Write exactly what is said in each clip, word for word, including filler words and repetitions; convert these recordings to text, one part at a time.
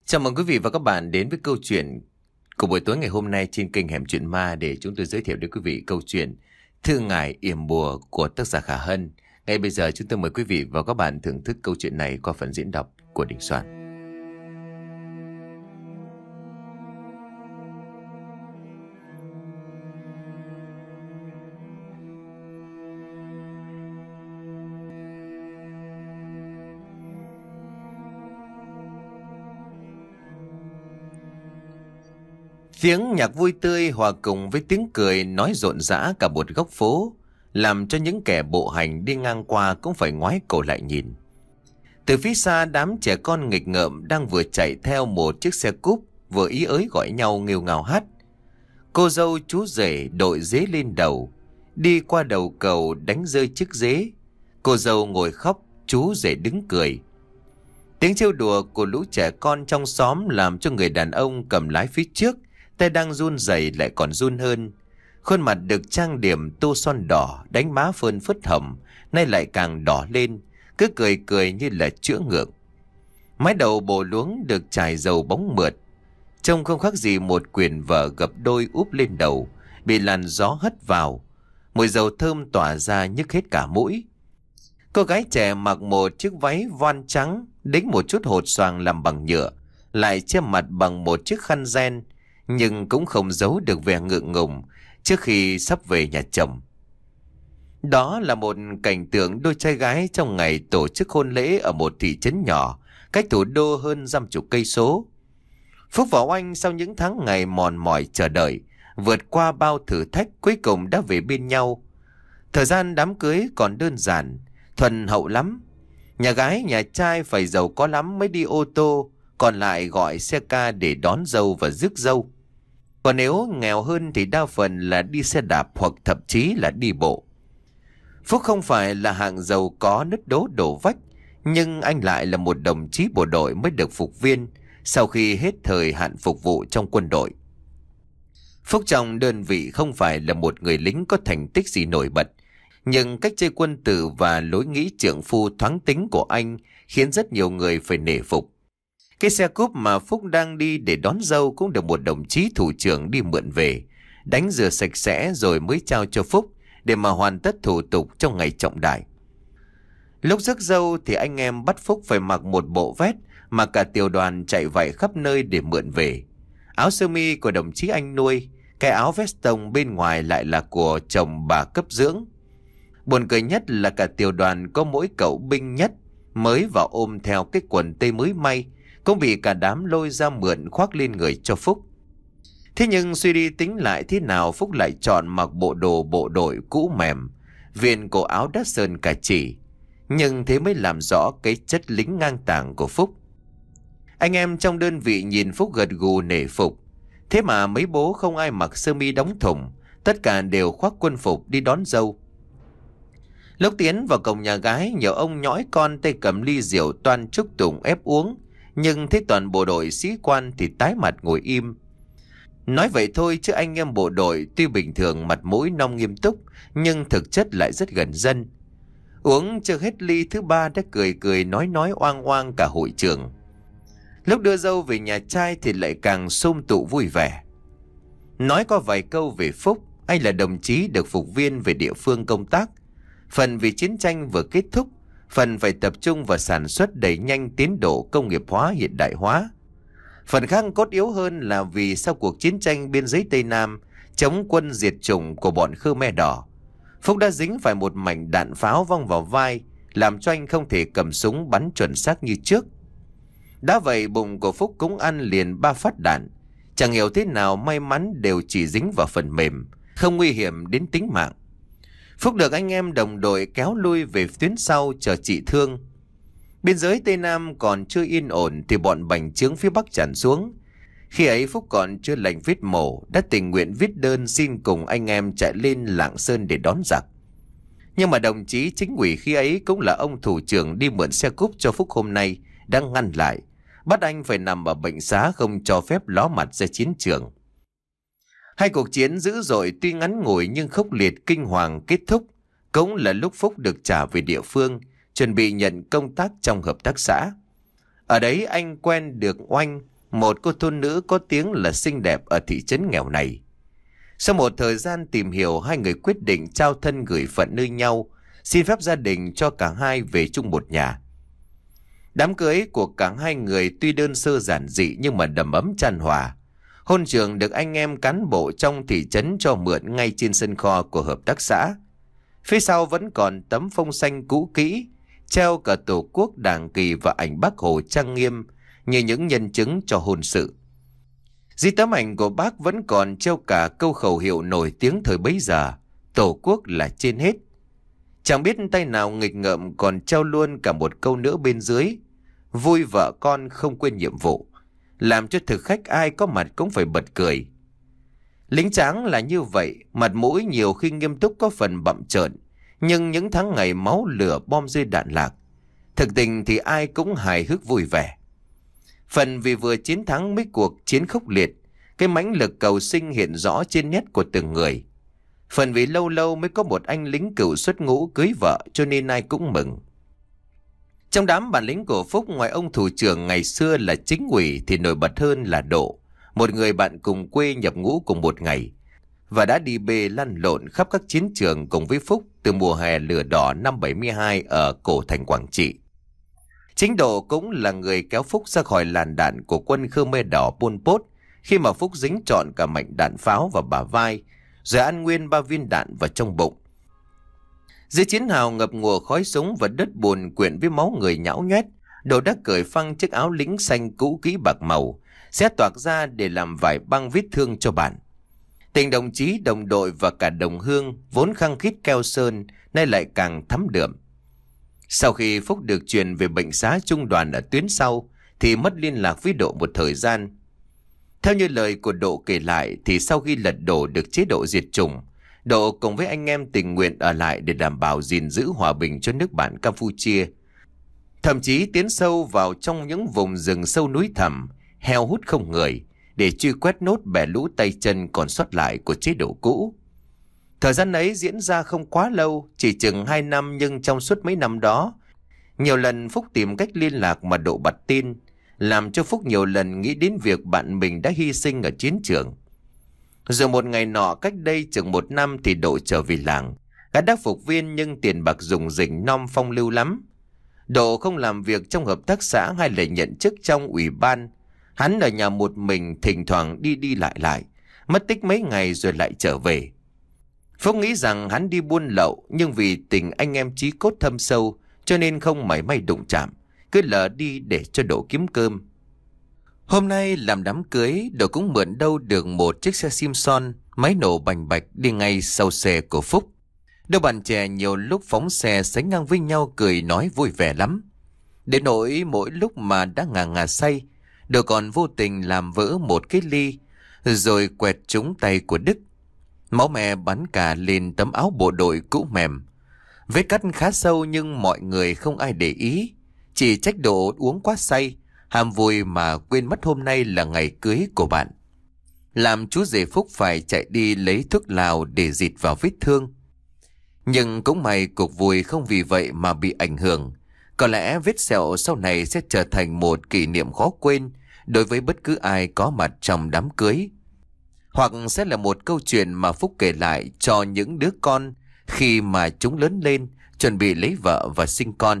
Chào mừng quý vị và các bạn đến với câu chuyện của buổi tối ngày hôm nay trên kênh Hẻm Chuyện Ma, để chúng tôi giới thiệu đến quý vị câu chuyện Thư Ngải Yểm Bùa của tác giả Khả Hân. Ngay bây giờ chúng tôi mời quý vị và các bạn thưởng thức câu chuyện này qua phần diễn đọc của Đình Soạn. Tiếng nhạc vui tươi hòa cùng với tiếng cười nói rộn rã cả một góc phố, làm cho những kẻ bộ hành đi ngang qua cũng phải ngoái cổ lại nhìn. Từ phía xa, đám trẻ con nghịch ngợm đang vừa chạy theo một chiếc xe cúp, vừa ý ới gọi nhau nghêu ngào hát. Cô dâu chú rể đội dế lên đầu, đi qua đầu cầu đánh rơi chiếc dế. Cô dâu ngồi khóc, chú rể đứng cười. Tiếng trêu đùa của lũ trẻ con trong xóm làm cho người đàn ông cầm lái phía trước, tay đang run rẩy lại còn run hơn. Khuôn mặt được trang điểm tô son đỏ, đánh má phơn phớt hồng, nay lại càng đỏ lên, cứ cười cười như là chữa ngượng. Mái đầu bồ luống được trải dầu bóng mượt, trông không khác gì một quyền vợ gập đôi úp lên đầu, bị làn gió hất vào. Mùi dầu thơm tỏa ra nhức hết cả mũi. Cô gái trẻ mặc một chiếc váy voan trắng, đính một chút hột xoàng làm bằng nhựa, lại che mặt bằng một chiếc khăn ren, nhưng cũng không giấu được vẻ ngượng ngùng trước khi sắp về nhà chồng. Đó là một cảnh tượng đôi trai gái trong ngày tổ chức hôn lễ ở một thị trấn nhỏ, cách thủ đô hơn dăm chục cây số. Phúc và Oanh sau những tháng ngày mòn mỏi chờ đợi, vượt qua bao thử thách, cuối cùng đã về bên nhau. Thời gian đám cưới còn đơn giản, thuần hậu lắm. Nhà gái nhà trai phải giàu có lắm mới đi ô tô, còn lại gọi xe ca để đón dâu và rước dâu. Còn nếu nghèo hơn thì đa phần là đi xe đạp hoặc thậm chí là đi bộ. Phúc không phải là hạng giàu có nứt đố đổ vách, nhưng anh lại là một đồng chí bộ đội mới được phục viên sau khi hết thời hạn phục vụ trong quân đội. Phúc trong đơn vị không phải là một người lính có thành tích gì nổi bật, nhưng cách chơi quân tử và lối nghĩ trượng phu thoáng tính của anh khiến rất nhiều người phải nể phục. Cái xe cúp mà Phúc đang đi để đón dâu cũng được một đồng chí thủ trưởng đi mượn về, đánh rửa sạch sẽ rồi mới trao cho Phúc để mà hoàn tất thủ tục trong ngày trọng đại. Lúc rước dâu thì anh em bắt Phúc phải mặc một bộ vest mà cả tiểu đoàn chạy vạy khắp nơi để mượn về. Áo sơ mi của đồng chí anh nuôi, cái áo vest tông bên ngoài lại là của chồng bà cấp dưỡng. Buồn cười nhất là cả tiểu đoàn có mỗi cậu binh nhất mới vào ôm theo cái quần tây mới may, cũng bị cả đám lôi ra mượn khoác lên người cho Phúc. Thế nhưng suy đi tính lại thế nào, Phúc lại chọn mặc bộ đồ bộ đội cũ mềm, viền cổ áo đã sơn cả chỉ. Nhưng thế mới làm rõ cái chất lính ngang tàng của Phúc. Anh em trong đơn vị nhìn Phúc gật gù nể phục. Thế mà mấy bố không ai mặc sơ mi đóng thùng, tất cả đều khoác quân phục đi đón dâu. Lúc tiến vào cổng nhà gái, nhiều ông nhõi con tay cầm ly rượu toan chúc tụng ép uống, nhưng thấy toàn bộ đội sĩ quan thì tái mặt ngồi im. Nói vậy thôi chứ anh em bộ đội tuy bình thường mặt mũi nong nghiêm túc, nhưng thực chất lại rất gần dân. Uống chưa hết ly thứ ba đã cười cười nói nói oang oang cả hội trường. Lúc đưa dâu về nhà trai thì lại càng sum tụ vui vẻ. Nói có vài câu về Phúc, anh là đồng chí được phục viên về địa phương công tác. Phần vì chiến tranh vừa kết thúc, phần phải tập trung vào sản xuất đẩy nhanh tiến độ công nghiệp hóa hiện đại hóa. Phần khác cốt yếu hơn là vì sau cuộc chiến tranh biên giới Tây Nam chống quân diệt chủng của bọn Khmer Đỏ, Phúc đã dính phải một mảnh đạn pháo văng vào vai, làm cho anh không thể cầm súng bắn chuẩn xác như trước. Đã vậy bụng của Phúc cũng ăn liền ba phát đạn, chẳng hiểu thế nào may mắn đều chỉ dính vào phần mềm, không nguy hiểm đến tính mạng. Phúc được anh em đồng đội kéo lui về tuyến sau chờ trị thương. Biên giới Tây Nam còn chưa yên ổn thì bọn bành trướng phía Bắc tràn xuống. Khi ấy Phúc còn chưa lành viết mổ, đã tình nguyện viết đơn xin cùng anh em chạy lên Lạng Sơn để đón giặc. Nhưng mà đồng chí chính ủy khi ấy cũng là ông thủ trưởng đi mượn xe cúp cho Phúc hôm nay đang ngăn lại, bắt anh phải nằm ở bệnh xá, không cho phép ló mặt ra chiến trường. Hai cuộc chiến dữ dội tuy ngắn ngủi nhưng khốc liệt kinh hoàng kết thúc, cũng là lúc Phúc được trả về địa phương, chuẩn bị nhận công tác trong hợp tác xã. Ở đấy anh quen được Oanh, một cô thôn nữ có tiếng là xinh đẹp ở thị trấn nghèo này. Sau một thời gian tìm hiểu, hai người quyết định trao thân gửi phận nơi nhau, xin phép gia đình cho cả hai về chung một nhà. Đám cưới của cả hai người tuy đơn sơ giản dị nhưng mà đầm ấm chan hòa. Hôn trường được anh em cán bộ trong thị trấn cho mượn ngay trên sân kho của hợp tác xã. Phía sau vẫn còn tấm phông xanh cũ kỹ, treo cả tổ quốc, đảng kỳ và ảnh Bác Hồ trang nghiêm như những nhân chứng cho hôn sự. Dưới tấm ảnh của bác vẫn còn treo cả câu khẩu hiệu nổi tiếng thời bấy giờ: Tổ quốc là trên hết. Chẳng biết tay nào nghịch ngợm còn treo luôn cả một câu nữa bên dưới: vui vợ con không quên nhiệm vụ, làm cho thực khách ai có mặt cũng phải bật cười. Lính tráng là như vậy, mặt mũi nhiều khi nghiêm túc có phần bặm trợn, nhưng những tháng ngày máu lửa bom rơi đạn lạc, thực tình thì ai cũng hài hước vui vẻ. Phần vì vừa chiến thắng mấy cuộc chiến khốc liệt, cái mãnh lực cầu sinh hiện rõ trên nét của từng người. Phần vì lâu lâu mới có một anh lính cựu xuất ngũ cưới vợ, cho nên ai cũng mừng. Trong đám bản lĩnh của Phúc, ngoài ông thủ trưởng ngày xưa là chính ủy thì nổi bật hơn là Độ, một người bạn cùng quê nhập ngũ cùng một ngày, và đã đi bê lăn lộn khắp các chiến trường cùng với Phúc từ mùa hè lửa đỏ năm bảy mươi hai ở cổ thành Quảng Trị. Chính Độ cũng là người kéo Phúc ra khỏi làn đạn của quân Khmer Đỏ Pol Pot khi mà Phúc dính trọn cả mảnh đạn pháo vào bả vai, rồi ăn nguyên ba viên đạn vào trong bụng. Dưới chiến hào ngập ngùa khói súng và đất bùn quyện với máu người nhão nhoét, Độ đã cởi phăng chiếc áo lính xanh cũ kỹ bạc màu, xé toạc ra để làm vải băng vết thương cho bạn. Tình đồng chí, đồng đội và cả đồng hương vốn khăng khít keo sơn nay lại càng thắm đượm. Sau khi Phúc được truyền về bệnh xá trung đoàn ở tuyến sau thì mất liên lạc với Độ một thời gian. Theo như lời của Độ kể lại thì sau khi lật đổ được chế độ diệt chủng, Độ cùng với anh em tình nguyện ở lại để đảm bảo gìn giữ hòa bình cho nước bạn Campuchia. Thậm chí tiến sâu vào trong những vùng rừng sâu núi thẳm, heo hút không người, để truy quét nốt bè lũ tay chân còn sót lại của chế độ cũ. Thời gian ấy diễn ra không quá lâu, chỉ chừng hai năm, nhưng trong suốt mấy năm đó, nhiều lần Phúc tìm cách liên lạc mà Độ bặt tin, làm cho Phúc nhiều lần nghĩ đến việc bạn mình đã hy sinh ở chiến trường. Rồi một ngày nọ cách đây chừng một năm thì Độ trở về làng. Gã đã phục viên nhưng tiền bạc dùng rỉnh nom phong lưu lắm. Độ không làm việc trong hợp tác xã hay là nhận chức trong ủy ban. Hắn ở nhà một mình, thỉnh thoảng đi đi lại lại, mất tích mấy ngày rồi lại trở về. Phúc nghĩ rằng hắn đi buôn lậu, nhưng vì tình anh em chí cốt thâm sâu cho nên không mảy may đụng chạm, cứ lờ đi để cho Độ kiếm cơm. Hôm nay làm đám cưới, Độ cũng mượn đâu được một chiếc xe Simpson, máy nổ bành bạch đi ngay sau xe của Phúc. Đôi bạn trẻ nhiều lúc phóng xe sánh ngang với nhau cười nói vui vẻ lắm. Đến nỗi mỗi lúc mà đã ngà ngà say, Độ còn vô tình làm vỡ một cái ly, rồi quẹt trúng tay của Đức. Máu me bắn cả lên tấm áo bộ đội cũ mềm. Vết cắt khá sâu nhưng mọi người không ai để ý, chỉ trách Độ uống quá say, ham vui mà quên mất hôm nay là ngày cưới của bạn. Làm chú rể Phúc phải chạy đi lấy thuốc lào để dịt vào vết thương. Nhưng cũng may cuộc vui không vì vậy mà bị ảnh hưởng. Có lẽ vết sẹo sau này sẽ trở thành một kỷ niệm khó quên đối với bất cứ ai có mặt trong đám cưới. Hoặc sẽ là một câu chuyện mà Phúc kể lại cho những đứa con khi mà chúng lớn lên, chuẩn bị lấy vợ và sinh con.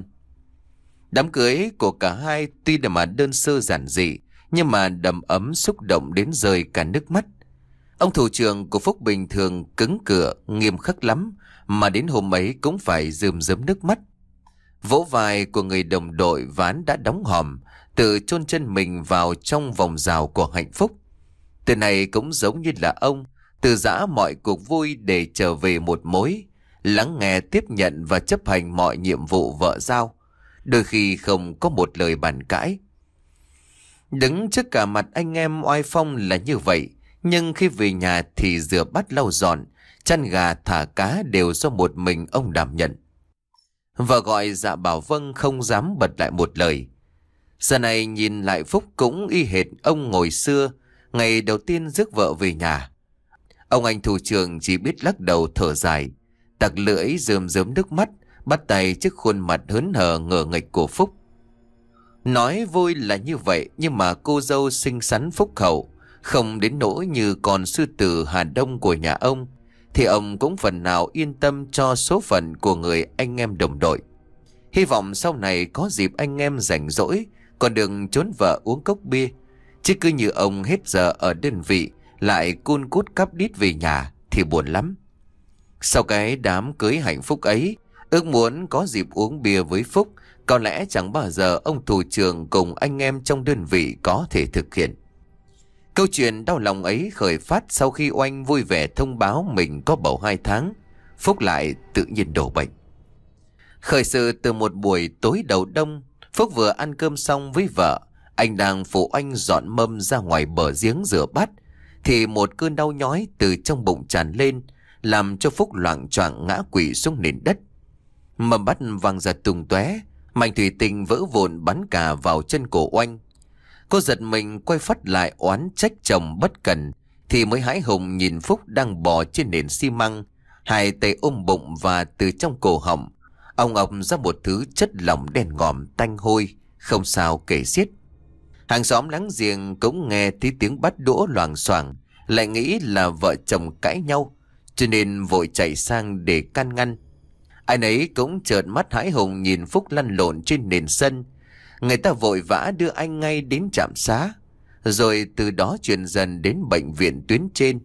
Đám cưới của cả hai tuy là mà đơn sơ giản dị, nhưng mà đầm ấm xúc động đến rơi cả nước mắt. Ông thủ trưởng của Phúc bình thường cứng cựa, nghiêm khắc lắm, mà đến hôm ấy cũng phải rơm rớm nước mắt. Vỗ vai của người đồng đội ván đã đóng hòm, tự chôn chân mình vào trong vòng rào của hạnh phúc. Từ này cũng giống như là ông, từ giã mọi cuộc vui để trở về một mối, lắng nghe, tiếp nhận và chấp hành mọi nhiệm vụ vợ giao. Đôi khi không có một lời bàn cãi. Đứng trước cả mặt anh em oai phong là như vậy, nhưng khi về nhà thì rửa bát lau dọn, chăn gà thả cá đều do một mình ông đảm nhận. Vợ gọi dạ bảo vâng, không dám bật lại một lời. Giờ này nhìn lại Phúc cũng y hệt ông ngồi xưa, ngày đầu tiên rước vợ về nhà. Ông anh thủ trưởng chỉ biết lắc đầu thở dài, tặc lưỡi rơm rớm nước mắt, bắt tay trước khuôn mặt hớn hở ngờ nghệch của Phúc. Nói vui là như vậy, nhưng mà cô dâu xinh xắn phúc hậu, không đến nỗi như con sư tử Hà Đông của nhà ông, thì ông cũng phần nào yên tâm cho số phận của người anh em đồng đội. Hy vọng sau này có dịp anh em rảnh rỗi còn đừng trốn vợ uống cốc bia, chứ cứ như ông hết giờ ở đơn vị lại cun cút cắp đít về nhà thì buồn lắm. Sau cái đám cưới hạnh phúc ấy, ước muốn có dịp uống bia với Phúc, có lẽ chẳng bao giờ ông thủ trưởng cùng anh em trong đơn vị có thể thực hiện. Câu chuyện đau lòng ấy khởi phát sau khi Oanh vui vẻ thông báo mình có bầu hai tháng, Phúc lại tự nhiên đổ bệnh. Khởi sự từ một buổi tối đầu đông, Phúc vừa ăn cơm xong với vợ, anh đang phụ Oanh dọn mâm ra ngoài bờ giếng rửa bát, thì một cơn đau nhói từ trong bụng tràn lên, làm cho Phúc loạng choạng ngã quỵ xuống nền đất. Mâm bát văng ra tung tóe, mảnh thủy tinh vỡ vụn bắn cả vào chân cổ Oanh. Cô giật mình quay phắt lại oán trách chồng bất cẩn, thì mới hãi hùng nhìn Phúc đang bò trên nền xi măng, hai tay ôm bụng, và từ trong cổ họng ông ọc ra một thứ chất lỏng đen ngòm tanh hôi, không sao kể xiết. Hàng xóm láng giềng cũng nghe tí tiếng bát đũa loảng xoảng, lại nghĩ là vợ chồng cãi nhau, cho nên vội chạy sang để can ngăn. Ai nấy cũng trợn mắt hãi hùng nhìn Phúc lăn lộn trên nền sân. Người ta vội vã đưa anh ngay đến trạm xá, rồi từ đó chuyển dần đến bệnh viện tuyến trên.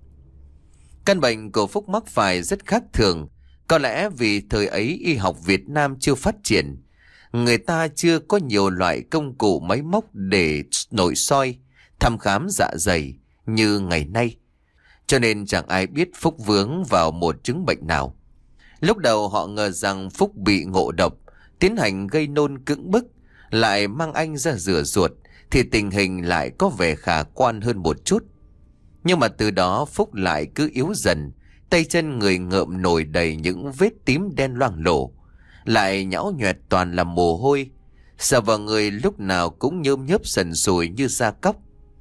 Căn bệnh của Phúc mắc phải rất khác thường, có lẽ vì thời ấy y học Việt Nam chưa phát triển, người ta chưa có nhiều loại công cụ máy móc để nội soi, thăm khám dạ dày như ngày nay, cho nên chẳng ai biết Phúc vướng vào một chứng bệnh nào. Lúc đầu họ ngờ rằng Phúc bị ngộ độc, tiến hành gây nôn cưỡng bức, lại mang anh ra rửa ruột, thì tình hình lại có vẻ khả quan hơn một chút. Nhưng mà từ đó Phúc lại cứ yếu dần, tay chân người ngợm nổi đầy những vết tím đen loang lổ, lại nhão nhoẹt toàn là mồ hôi, sờ vào người lúc nào cũng nhớm nhớp sần sùi như da cóc.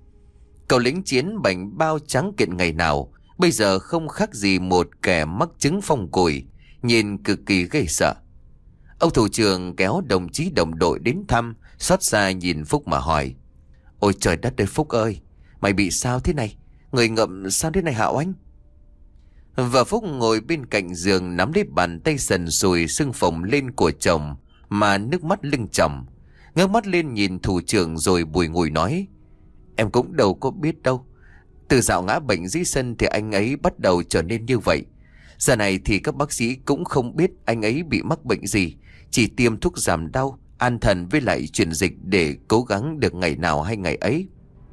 Cậu lính chiến bệnh bao trắng kiện ngày nào, bây giờ không khác gì một kẻ mắc chứng phong cùi, nhìn cực kỳ ghê sợ. Ông thủ trưởng kéo đồng chí đồng đội đến thăm, xót xa nhìn Phúc mà hỏi: "Ôi trời đất ơi Phúc ơi, mày bị sao thế này? Người ngậm sao thế này hả Oanh?" Và Phúc ngồi bên cạnh giường, nắm lấy bàn tay sần sùi sưng phồng lên của chồng mà nước mắt lưng tròng, ngước mắt lên nhìn thủ trưởng rồi bùi ngùi nói: "Em cũng đâu có biết đâu. Từ dạo ngã bệnh dưới sân thì anh ấy bắt đầu trở nên như vậy. Giờ này thì các bác sĩ cũng không biết anh ấy bị mắc bệnh gì, chỉ tiêm thuốc giảm đau, an thần với lại truyền dịch để cố gắng được ngày nào hay ngày ấy."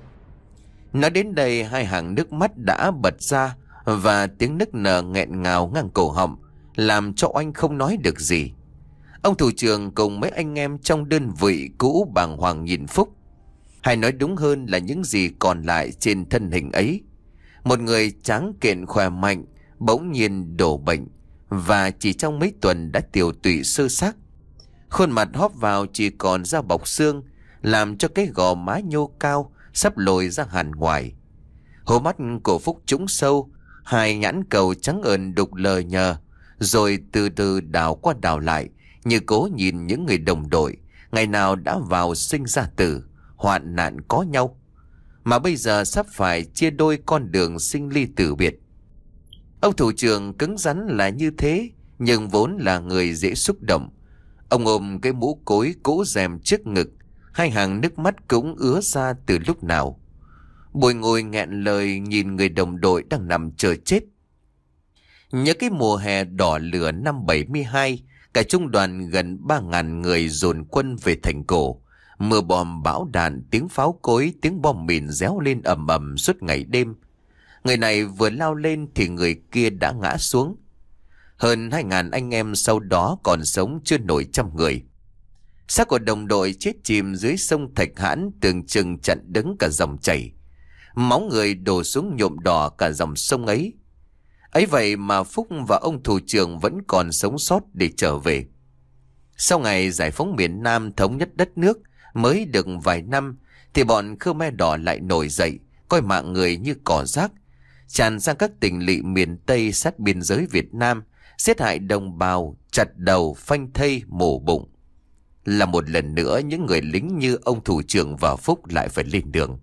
Nói đến đây, hai hàng nước mắt đã bật ra, và tiếng nức nở nghẹn ngào ngang cổ họng, làm cho Oanh không nói được gì. Ông thủ trưởng cùng mấy anh em trong đơn vị cũ bàng hoàng nhìn Phúc, hay nói đúng hơn là những gì còn lại trên thân hình ấy. Một người tráng kiện khỏe mạnh bỗng nhiên đổ bệnh, và chỉ trong mấy tuần đã tiều tụy sơ xác. Khuôn mặt hóp vào chỉ còn da bọc xương, làm cho cái gò má nhô cao sắp lồi ra hẳn ngoài. Hố mắt của Phúc trũng sâu, hai nhãn cầu trắng ợn đục lờ nhờ, rồi từ từ đảo qua đảo lại, như cố nhìn những người đồng đội ngày nào đã vào sinh ra tử, hoạn nạn có nhau, mà bây giờ sắp phải chia đôi con đường sinh ly tử biệt. Ông thủ trưởng cứng rắn là như thế, nhưng vốn là người dễ xúc động. Ông ôm cái mũ cối cũ rèm trước ngực, hai hàng nước mắt cũng ứa ra từ lúc nào. Bùi ngồi nghẹn lời nhìn người đồng đội đang nằm chờ chết. Nhớ cái mùa hè đỏ lửa năm bảy mươi hai, cả trung đoàn gần ba ngàn người dồn quân về thành cổ. Mưa bom bão đạn, tiếng pháo cối, tiếng bom mìn réo lên ầm ầm suốt ngày đêm. Người này vừa lao lên thì người kia đã ngã xuống. Hơn hai ngàn anh em sau đó còn sống chưa nổi trăm người. Xác của đồng đội chết chìm dưới sông Thạch Hãn tưởng chừng chặn đứng cả dòng chảy. Máu người đổ xuống nhuộm đỏ cả dòng sông ấy. Ấy vậy mà Phúc và ông thủ trưởng vẫn còn sống sót để trở về. Sau ngày giải phóng miền Nam thống nhất đất nước mới được vài năm, thì bọn Khmer Đỏ lại nổi dậy, coi mạng người như cỏ rác, tràn sang các tỉnh lỵ miền Tây sát biên giới Việt Nam, giết hại đồng bào, chặt đầu, phanh thây, mổ bụng. là một lần nữa những người lính như ông thủ trưởng và Phúc lại phải lên đường.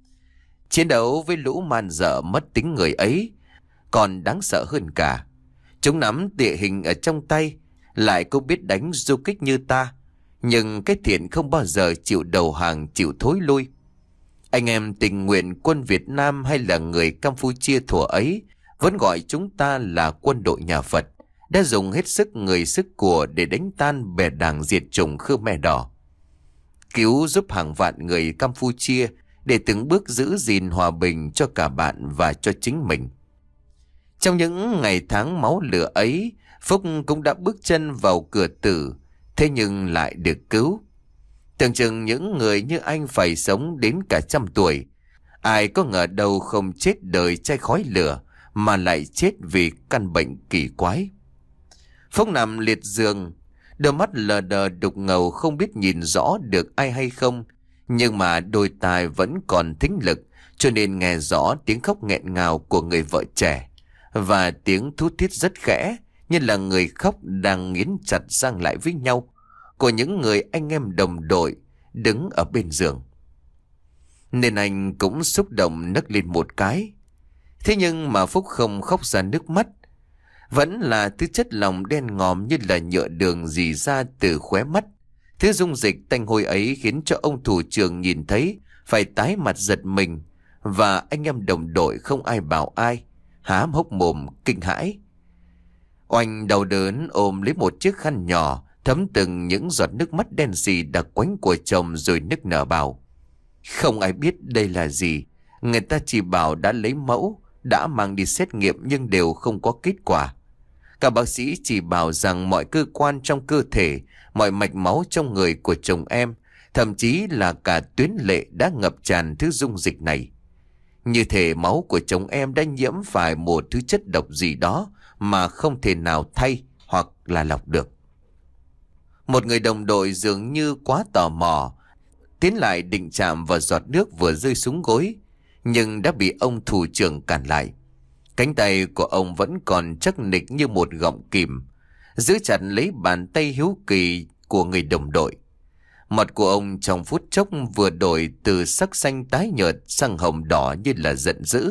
Chiến đấu với lũ man dợ mất tính người ấy còn đáng sợ hơn cả. Chúng nắm địa hình ở trong tay, lại cũng biết đánh du kích như ta, nhưng cái thiện không bao giờ chịu đầu hàng, chịu thối lui. Anh em tình nguyện quân Việt Nam hay là người Campuchia thuở ấy vẫn gọi chúng ta là quân đội nhà Phật, đã dùng hết sức người sức của để đánh tan bè đảng diệt chủng Khmer Đỏ, cứu giúp hàng vạn người Campuchia để từng bước giữ gìn hòa bình cho cả bạn và cho chính mình. Trong những ngày tháng máu lửa ấy, Phúc cũng đã bước chân vào cửa tử, thế nhưng lại được cứu. Tưởng chừng những người như anh phải sống đến cả trăm tuổi, ai có ngờ đâu không chết đời chai khói lửa, mà lại chết vì căn bệnh kỳ quái. Phúc nằm liệt giường, đôi mắt lờ đờ đục ngầu không biết nhìn rõ được ai hay không, nhưng mà đôi tai vẫn còn thính lực, cho nên nghe rõ tiếng khóc nghẹn ngào của người vợ trẻ và tiếng thút thít rất khẽ, như là người khóc đang nghiến chặt răng lại với nhau, của những người anh em đồng đội đứng ở bên giường. Nên anh cũng xúc động nấc lên một cái. Thế nhưng mà Phúc không khóc ra nước mắt, vẫn là thứ chất lỏng đen ngòm như là nhựa đường rỉ ra từ khóe mắt. Thứ dung dịch tanh hôi ấy khiến cho ông thủ trưởng nhìn thấy phải tái mặt giật mình, và anh em đồng đội không ai bảo ai, há hốc mồm kinh hãi. Oanh đau đớn ôm lấy một chiếc khăn nhỏ thấm từng những giọt nước mắt đen sì đặc quánh của chồng, rồi nức nở bảo: không ai biết đây là gì. Người ta chỉ bảo đã lấy mẫu, đã mang đi xét nghiệm nhưng đều không có kết quả. Các bác sĩ chỉ bảo rằng mọi cơ quan trong cơ thể, mọi mạch máu trong người của chồng em, thậm chí là cả tuyến lệ đã ngập tràn thứ dung dịch này. Như thể máu của chồng em đã nhiễm phải một thứ chất độc gì đó mà không thể nào thay hoặc là lọc được. Một người đồng đội dường như quá tò mò, tiến lại định chạm vào giọt nước vừa rơi xuống gối, nhưng đã bị ông thủ trưởng cản lại. Cánh tay của ông vẫn còn chắc nịch như một gọng kìm, giữ chặt lấy bàn tay hiếu kỳ của người đồng đội. Mặt của ông trong phút chốc vừa đổi từ sắc xanh tái nhợt sang hồng đỏ như là giận dữ.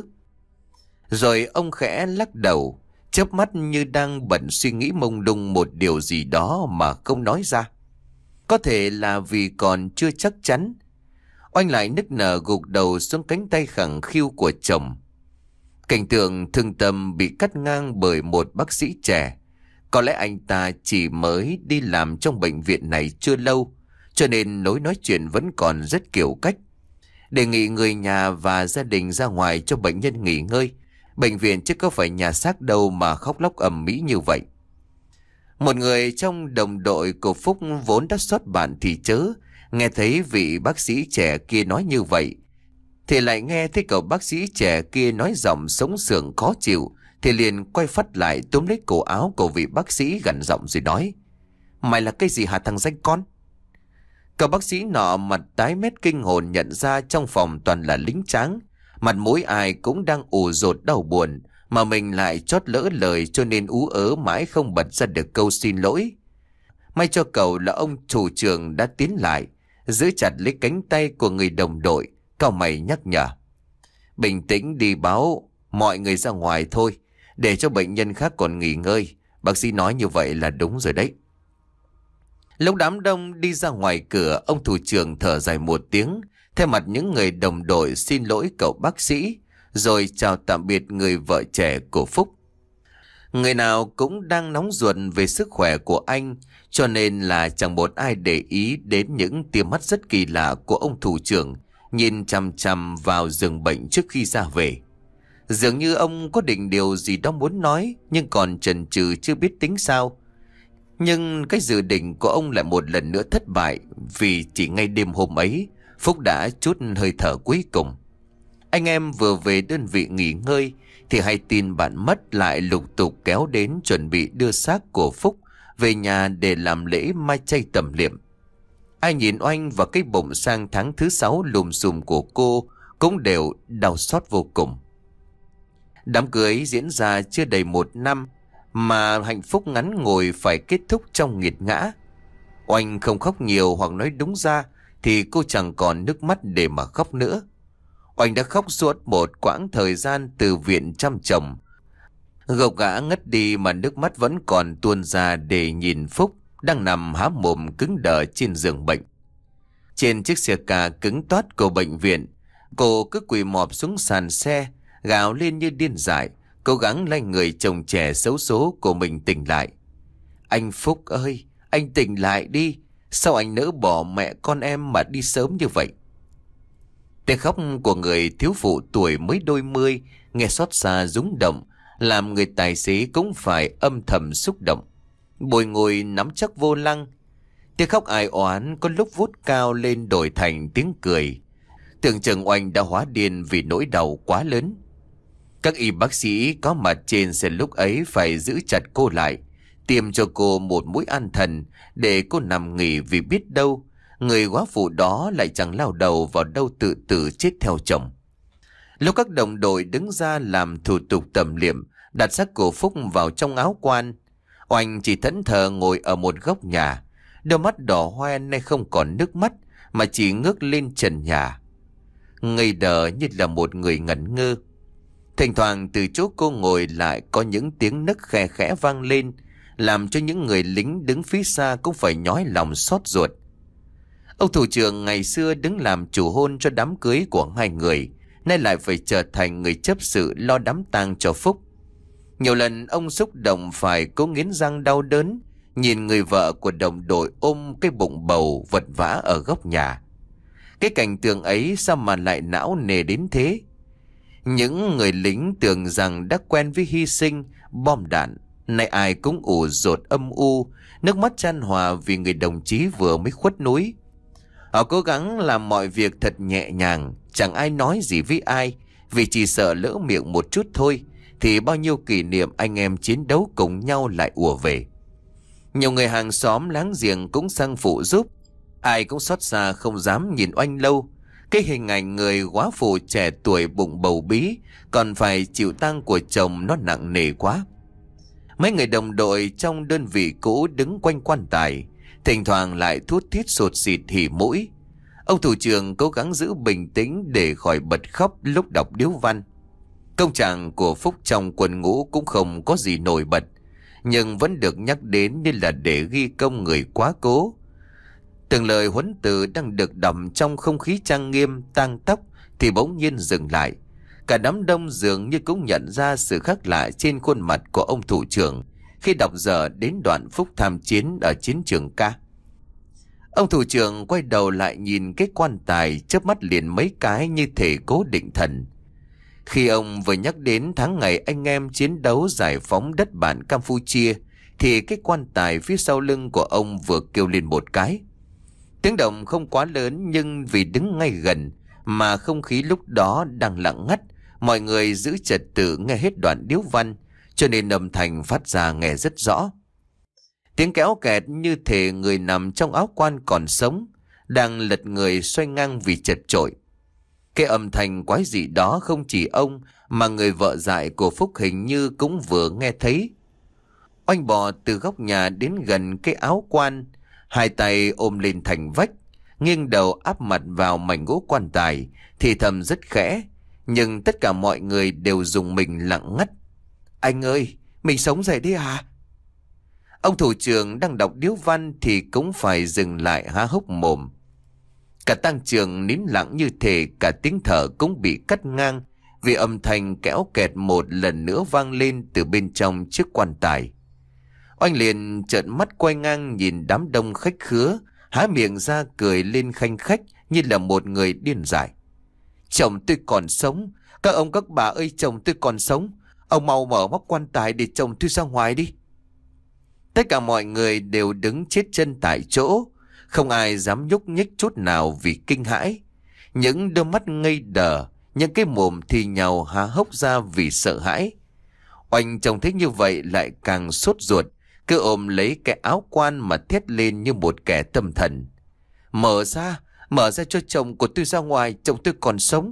Rồi ông khẽ lắc đầu, chớp mắt như đang bận suy nghĩ mông lung một điều gì đó mà không nói ra. Có thể là vì còn chưa chắc chắn. Oanh lại nức nở gục đầu xuống cánh tay khẳng khiu của chồng. Cảnh tượng thương tâm bị cắt ngang bởi một bác sĩ trẻ. Có lẽ anh ta chỉ mới đi làm trong bệnh viện này chưa lâu, cho nên lối nói chuyện vẫn còn rất kiểu cách. Đề nghị người nhà và gia đình ra ngoài cho bệnh nhân nghỉ ngơi. Bệnh viện chứ có phải nhà xác đâu mà khóc lóc ầm ĩ như vậy. Một người trong đồng đội của Phúc vốn đã xót bạn thì chớ, nghe thấy vị bác sĩ trẻ kia nói như vậy, thì lại nghe thấy cậu bác sĩ trẻ kia nói giọng sống sượng khó chịu, thì liền quay phắt lại túm lấy cổ áo của vị bác sĩ gằn giọng rồi nói: mày là cái gì hả thằng danh con? Cậu bác sĩ nọ mặt tái mét kinh hồn nhận ra trong phòng toàn là lính tráng, mặt mũi ai cũng đang ù dột đau buồn, mà mình lại chót lỡ lời cho nên ú ớ mãi không bật ra được câu xin lỗi. May cho cậu là ông thủ trưởng đã tiến lại, giữ chặt lấy cánh tay của người đồng đội, cau mày nhắc nhở: bình tĩnh đi báo mọi người ra ngoài thôi, để cho bệnh nhân khác còn nghỉ ngơi. Bác sĩ nói như vậy là đúng rồi đấy. Lúc đám đông đi ra ngoài cửa, ông thủ trưởng thở dài một tiếng, thay mặt những người đồng đội xin lỗi cậu bác sĩ, rồi chào tạm biệt người vợ trẻ của Phúc. Người nào cũng đang nóng ruột về sức khỏe của anh, cho nên là chẳng một ai để ý đến những tia mắt rất kỳ lạ của ông thủ trưởng nhìn chằm chằm vào giường bệnh trước khi ra về. Dường như ông có định điều gì đó muốn nói, nhưng còn chần chừ chưa biết tính sao. Nhưng cái dự định của ông lại một lần nữa thất bại, vì chỉ ngay đêm hôm ấy, Phúc đã trút hơi thở cuối cùng. Anh em vừa về đơn vị nghỉ ngơi thì hay tin bạn mất lại lục tục kéo đến chuẩn bị đưa xác của Phúc về nhà để làm lễ mai chay tẩm liệm. Ai nhìn Oanh và cái bụng sang tháng thứ sáu lùm xùm của cô cũng đều đau xót vô cùng. Đám cưới diễn ra chưa đầy một năm mà hạnh phúc ngắn ngủi phải kết thúc trong nghiệt ngã. Oanh không khóc nhiều, hoặc nói đúng ra thì cô chẳng còn nước mắt để mà khóc nữa. Oanh đã khóc suốt một quãng thời gian từ viện chăm chồng. Gục gã ngất đi mà nước mắt vẫn còn tuôn ra để nhìn Phúc đang nằm há mồm cứng đờ trên giường bệnh. Trên chiếc xe ca cứng toát của bệnh viện, cô cứ quỳ mọp xuống sàn xe, gào lên như điên dại, cố gắng lay người chồng trẻ xấu số của mình tỉnh lại. Anh Phúc ơi, anh tỉnh lại đi, sao anh nỡ bỏ mẹ con em mà đi sớm như vậy? Tiếng khóc của người thiếu phụ tuổi mới đôi mươi nghe xót xa rung động, làm người tài xế cũng phải âm thầm xúc động. Bồi ngồi nắm chắc vô lăng. Tiếng khóc ai oán có lúc vút cao lên đổi thành tiếng cười. Tưởng chừng Oanh đã hóa điên vì nỗi đau quá lớn. Các y bác sĩ có mặt trên xe lúc ấy phải giữ chặt cô lại, tiêm cho cô một mũi an thần để cô nằm nghỉ, vì biết đâu người góa phụ đó lại chẳng lao đầu vào đâu tự tử chết theo chồng. Lúc các đồng đội đứng ra làm thủ tục tẩm liệm, đặt xác của Phúc vào trong áo quan, Oanh chỉ thẫn thờ ngồi ở một góc nhà, đôi mắt đỏ hoe nay không còn nước mắt mà chỉ ngước lên trần nhà, ngây đờ như là một người ngẩn ngơ. Thỉnh thoảng từ chỗ cô ngồi lại có những tiếng nấc khe khẽ vang lên, làm cho những người lính đứng phía xa cũng phải nhói lòng xót ruột. Ông thủ trưởng ngày xưa đứng làm chủ hôn cho đám cưới của hai người, nay lại phải trở thành người chấp sự lo đám tang cho Phúc. Nhiều lần ông xúc động phải cố nghiến răng đau đớn, nhìn người vợ của đồng đội ôm cái bụng bầu vật vã ở góc nhà. Cái cảnh tượng ấy sao mà lại não nề đến thế? Những người lính tưởng rằng đã quen với hy sinh, bom đạn, nay ai cũng ủ rột âm u, nước mắt chan hòa vì người đồng chí vừa mới khuất núi. Họ cố gắng làm mọi việc thật nhẹ nhàng, chẳng ai nói gì với ai, vì chỉ sợ lỡ miệng một chút thôi thì bao nhiêu kỷ niệm anh em chiến đấu cùng nhau lại ùa về. Nhiều người hàng xóm láng giềng cũng sang phụ giúp, ai cũng xót xa không dám nhìn Oanh lâu. Cái hình ảnh người góa phụ trẻ tuổi bụng bầu bí còn phải chịu tang của chồng nó nặng nề quá. Mấy người đồng đội trong đơn vị cũ đứng quanh quan tài, thỉnh thoảng lại thút thít sụt xịt hỉ mũi. Ông thủ trưởng cố gắng giữ bình tĩnh để khỏi bật khóc lúc đọc điếu văn. Công trạng của Phúc trong quân ngũ cũng không có gì nổi bật, nhưng vẫn được nhắc đến như là để ghi công người quá cố. Từng lời huấn từ đang được đọc trong không khí trang nghiêm tang tóc thì bỗng nhiên dừng lại. Cả đám đông dường như cũng nhận ra sự khác lạ trên khuôn mặt của ông thủ trưởng khi đọc dở đến đoạn Phúc tham chiến ở chiến trường ca. Ông thủ trưởng quay đầu lại nhìn cái quan tài, chớp mắt liền mấy cái như thể cố định thần. Khi ông vừa nhắc đến tháng ngày anh em chiến đấu giải phóng đất bản Campuchia thì cái quan tài phía sau lưng của ông vừa kêu lên một cái. Tiếng động không quá lớn, nhưng vì đứng ngay gần mà không khí lúc đó đang lặng ngắt, mọi người giữ trật tự nghe hết đoạn điếu văn, cho nên âm thanh phát ra nghe rất rõ. Tiếng kéo kẹt như thể người nằm trong áo quan còn sống, đang lật người xoay ngang vì chật chội. Cái âm thanh quái dị đó không chỉ ông mà người vợ dại của Phúc hình như cũng vừa nghe thấy. Oanh bò từ góc nhà đến gần cái áo quan, hai tay ôm lên thành vách, nghiêng đầu áp mặt vào mảnh gỗ quan tài, thì thầm rất khẽ, nhưng tất cả mọi người đều dùng mình lặng ngắt. Anh ơi, mình sống dậy đi à? Ông thủ trưởng đang đọc điếu văn thì cũng phải dừng lại há hốc mồm. Cả tang trường nín lặng như thể cả tiếng thở cũng bị cắt ngang, vì âm thanh kéo kẹt một lần nữa vang lên từ bên trong chiếc quan tài. Oanh liền trợn mắt quay ngang nhìn đám đông khách khứa, há miệng ra cười lên khanh khách như là một người điên dại. Chồng tôi còn sống, các ông các bà ơi, chồng tôi còn sống. Ông mau mở móc quan tài để chồng tôi ra ngoài đi. Tất cả mọi người đều đứng chết chân tại chỗ, không ai dám nhúc nhích chút nào vì kinh hãi. Những đôi mắt ngây đờ, những cái mồm thì nhàu há hốc ra vì sợ hãi. Oanh trông thấy như vậy lại càng sốt ruột, cứ ôm lấy cái áo quan mà thét lên như một kẻ tâm thần. Mở ra, mở ra cho chồng của tôi ra ngoài, chồng tôi còn sống.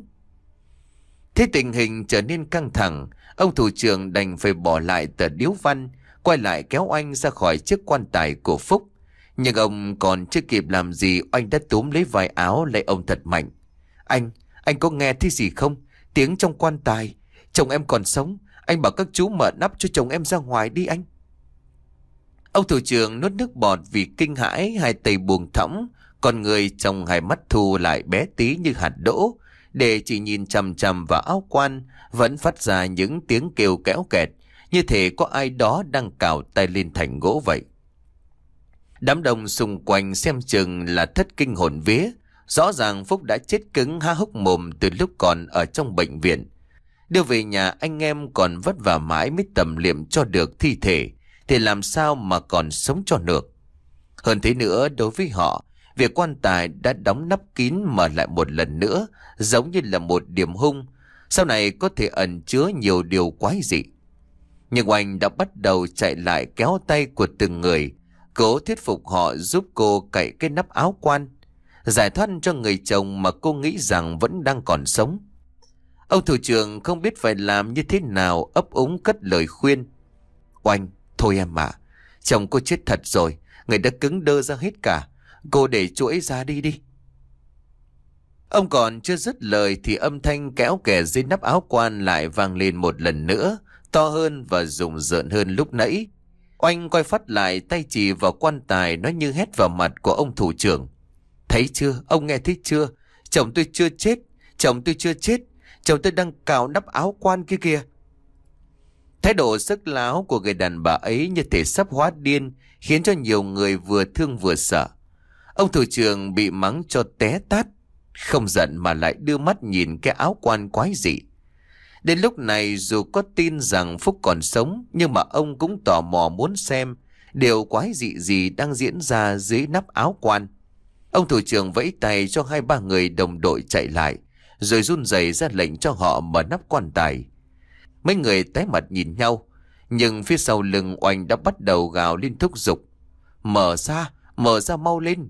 Thế tình hình trở nên căng thẳng, ông thủ trưởng đành phải bỏ lại tờ điếu văn, quay lại kéo Oanh ra khỏi chiếc quan tài của Phúc. Nhưng ông còn chưa kịp làm gì, Oanh đã túm lấy vai áo lấy ông thật mạnh. Anh, anh có nghe thấy gì không? Tiếng trong quan tài. Chồng em còn sống. Anh bảo các chú mở nắp cho chồng em ra ngoài đi anh. Ông thủ trưởng nuốt nước bọt vì kinh hãi, hai tay buông thõng, con người trong hai mắt thu lại bé tí như hạt đỗ, để chỉ nhìn chằm chằm vào áo quan vẫn phát ra những tiếng kêu kéo kẹt, như thể có ai đó đang cào tay lên thành gỗ vậy. Đám đông xung quanh xem chừng là thất kinh hồn vía. Rõ ràng Phúc đã chết cứng há hốc mồm từ lúc còn ở trong bệnh viện. Đưa về nhà anh em còn vất vả mãi mới tầm liệm cho được thi thể, thì làm sao mà còn sống cho được. Hơn thế nữa, đối với họ, việc quan tài đã đóng nắp kín mở lại một lần nữa, giống như là một điểm hung, sau này có thể ẩn chứa nhiều điều quái dị. Nhưng anh đã bắt đầu chạy lại kéo tay của từng người, cố thuyết phục họ giúp cô cạy cái nắp áo quan, giải thoát cho người chồng mà cô nghĩ rằng vẫn đang còn sống. Ông thủ trưởng không biết phải làm như thế nào, ấp úng cất lời khuyên. Oanh, thôi em ạ, chồng cô chết thật rồi, người đã cứng đơ ra hết cả. Cô để chú ấy ra đi đi. Ông còn chưa dứt lời thì âm thanh kéo kẻ dưới nắp áo quan lại vang lên một lần nữa, to hơn và rùng rợn hơn lúc nãy. Oanh quay phát lại, tay chỉ vào quan tài, nói như hét vào mặt của ông thủ trưởng. Thấy chưa, ông nghe thấy chưa? Chồng tôi chưa chết, chồng tôi chưa chết, chồng tôi đang cào nắp áo quan kia kìa. Thái độ sức láo của người đàn bà ấy như thể sắp hóa điên, khiến cho nhiều người vừa thương vừa sợ. Ông thủ trưởng bị mắng cho té tát, không giận mà lại đưa mắt nhìn cái áo quan quái dị. Đến lúc này dù có tin rằng Phúc còn sống, nhưng mà ông cũng tò mò muốn xem điều quái dị gì đang diễn ra dưới nắp áo quan. Ông thủ trưởng vẫy tay cho hai ba người đồng đội chạy lại, rồi run rẩy ra lệnh cho họ mở nắp quan tài. Mấy người tái mặt nhìn nhau, nhưng phía sau lưng Oanh đã bắt đầu gào lên thúc giục. Mở ra, mở ra mau lên.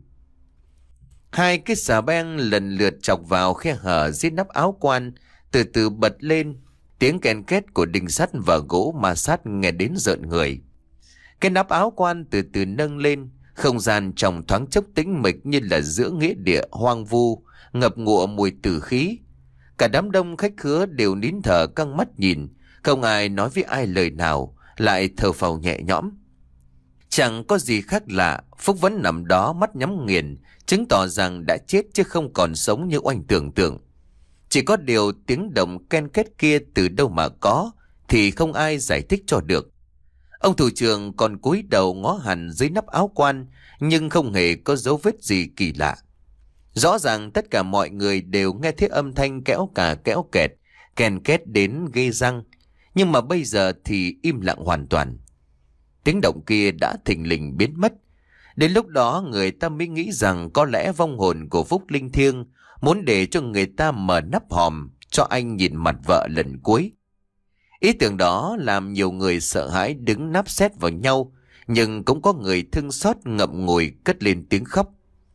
Hai cái xà beng lần lượt chọc vào khe hở dưới nắp áo quan, từ từ bật lên. Tiếng ken két của đinh sắt và gỗ ma sát nghe đến rợn người. Cái nắp áo quan từ từ nâng lên, không gian trong thoáng chốc tĩnh mịch như là giữa nghĩa địa hoang vu, ngập ngụa mùi tử khí. Cả đám đông khách khứa đều nín thở căng mắt nhìn, không ai nói với ai lời nào, lại thở phào nhẹ nhõm. Chẳng có gì khác lạ, Phúc vẫn nằm đó mắt nhắm nghiền, chứng tỏ rằng đã chết chứ không còn sống như Oanh tưởng tượng. Chỉ có điều tiếng động ken két kia từ đâu mà có, thì không ai giải thích cho được. Ông thủ trưởng còn cúi đầu ngó hẳn dưới nắp áo quan, nhưng không hề có dấu vết gì kỳ lạ. Rõ ràng tất cả mọi người đều nghe thấy âm thanh kéo cả kéo kẹt, ken két đến gây răng, nhưng mà bây giờ thì im lặng hoàn toàn. Tiếng động kia đã thình lình biến mất. Đến lúc đó người ta mới nghĩ rằng có lẽ vong hồn của Phúc linh thiêng muốn để cho người ta mở nắp hòm cho anh nhìn mặt vợ lần cuối. Ý tưởng đó làm nhiều người sợ hãi đứng náp xét vào nhau, nhưng cũng có người thương xót ngậm ngùi cất lên tiếng khóc.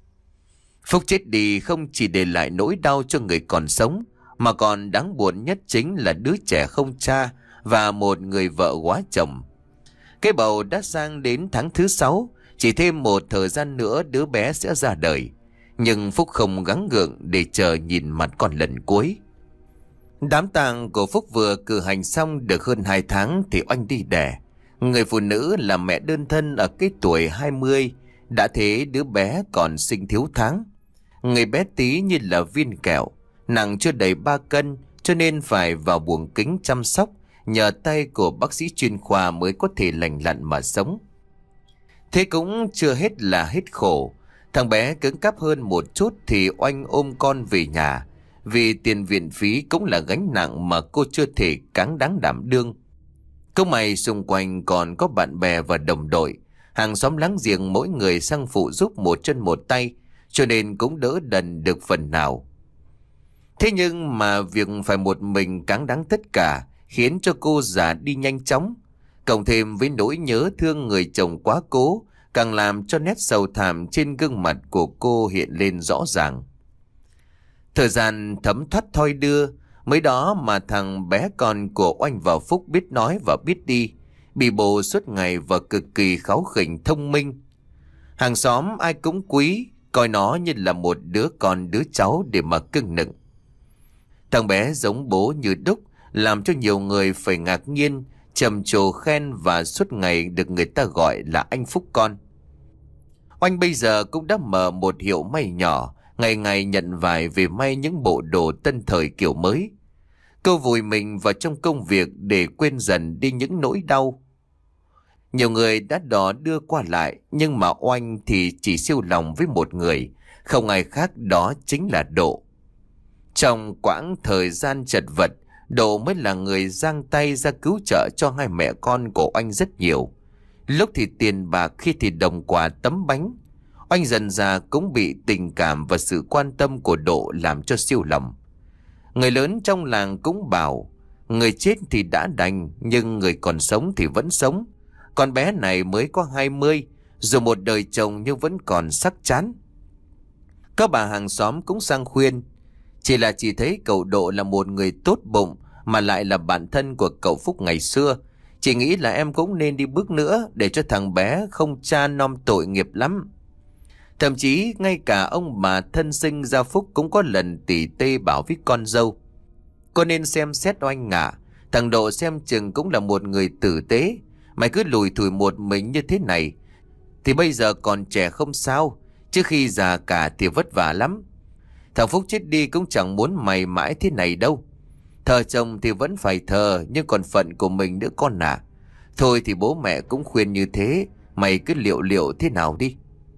Phúc chết đi không chỉ để lại nỗi đau cho người còn sống, mà còn đáng buồn nhất chính là đứa trẻ không cha và một người vợ quá chồng. Cái bầu đã sang đến tháng thứ sáu, chỉ thêm một thời gian nữa đứa bé sẽ ra đời. Nhưng Phúc không gắng gượng để chờ nhìn mặt con lần cuối. Đám tang của Phúc vừa cử hành xong được hơn hai tháng thì Oanh đi đẻ. Người phụ nữ là mẹ đơn thân ở cái tuổi hai mươi, đã thế đứa bé còn sinh thiếu tháng. Người bé tí như là viên kẹo, nặng chưa đầy ba cân, cho nên phải vào buồng kính chăm sóc, nhờ tay của bác sĩ chuyên khoa mới có thể lành lặn mà sống. Thế cũng chưa hết là hết khổ. Thằng bé cứng cáp hơn một chút thì Oanh ôm con về nhà, vì tiền viện phí cũng là gánh nặng mà cô chưa thể cáng đáng đảm đương. Không may xung quanh còn có bạn bè và đồng đội, hàng xóm láng giềng mỗi người sang phụ giúp một chân một tay, cho nên cũng đỡ đần được phần nào. Thế nhưng mà việc phải một mình cáng đáng tất cả khiến cho cô già đi nhanh chóng, cộng thêm với nỗi nhớ thương người chồng quá cố, càng làm cho nét sầu thảm trên gương mặt của cô hiện lên rõ ràng. Thời gian thấm thoát thoi đưa, mới đó mà thằng bé con của Oanh và Phúc biết nói và biết đi, bị bồ suốt ngày và cực kỳ kháu khỉnh thông minh. Hàng xóm ai cũng quý, coi nó như là một đứa con đứa cháu để mà cưng nựng. Thằng bé giống bố như đúc, làm cho nhiều người phải ngạc nhiên, trầm trồ khen và suốt ngày được người ta gọi là anh Phúc con. Oanh bây giờ cũng đã mở một hiệu may nhỏ, ngày ngày nhận vải về may những bộ đồ tân thời kiểu mới. Cô vùi mình vào trong công việc để quên dần đi những nỗi đau. Nhiều người đã đò đưa qua lại, nhưng mà Oanh thì chỉ siêu lòng với một người, không ai khác, đó chính là Độ. Trong quãng thời gian chật vật, Độ mới là người giang tay ra cứu trợ cho hai mẹ con của Oanh rất nhiều. Lúc thì tiền bạc, khi thì đồng quà tấm bánh. Oanh dần dà cũng bị tình cảm và sự quan tâm của Độ làm cho siêu lòng. Người lớn trong làng cũng bảo, người chết thì đã đành, nhưng người còn sống thì vẫn sống. Con bé này mới có hai mươi, dù một đời chồng nhưng vẫn còn sắc chán. Các bà hàng xóm cũng sang khuyên, chỉ là chỉ thấy cậu Độ là một người tốt bụng, mà lại là bạn thân của cậu Phúc ngày xưa. Chị nghĩ là em cũng nên đi bước nữa, để cho thằng bé không cha nom tội nghiệp lắm. Thậm chí ngay cả ông bà thân sinh Gia Phúc cũng có lần tỉ tê bảo với con dâu, cô nên xem xét Oanh ngả. Thằng Độ xem chừng cũng là một người tử tế. Mày cứ lủi thủi một mình như thế này thì bây giờ còn trẻ không sao, chứ khi già cả thì vất vả lắm. Thằng Phúc chết đi cũng chẳng muốn mày mãi thế này đâu. Thờ chồng thì vẫn phải thờ, nhưng còn phận của mình nữa con à. Thôi thì bố mẹ cũng khuyên như thế, mày cứ liệu liệu thế nào đi.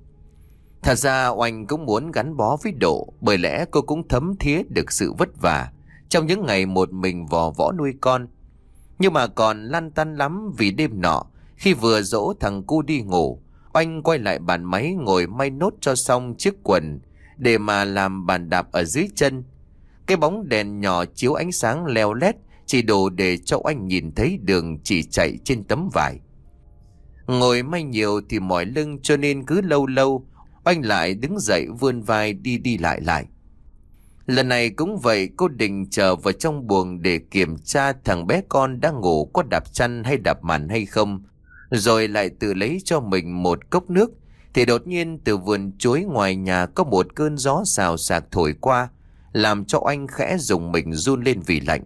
Thật ra Oanh cũng muốn gắn bó với Độ, bởi lẽ cô cũng thấm thía được sự vất vả trong những ngày một mình vò võ nuôi con. Nhưng mà còn lăn tăn lắm vì đêm nọ, khi vừa dỗ thằng cu đi ngủ, Oanh quay lại bàn máy ngồi may nốt cho xong chiếc quần để mà làm bàn đạp ở dưới chân. Cái bóng đèn nhỏ chiếu ánh sáng leo lét chỉ đủ để cho Oanh nhìn thấy đường chỉ chạy trên tấm vải. Ngồi may nhiều thì mỏi lưng, cho nên cứ lâu lâu Oanh lại đứng dậy vươn vai đi đi lại lại. Lần này cũng vậy, cô định chờ vào trong buồng để kiểm tra thằng bé con đang ngủ có đạp chăn hay đạp màn hay không, rồi lại tự lấy cho mình một cốc nước. Thì đột nhiên từ vườn chuối ngoài nhà có một cơn gió xào xạc thổi qua, làm cho Oanh khẽ rùng mình run lên vì lạnh.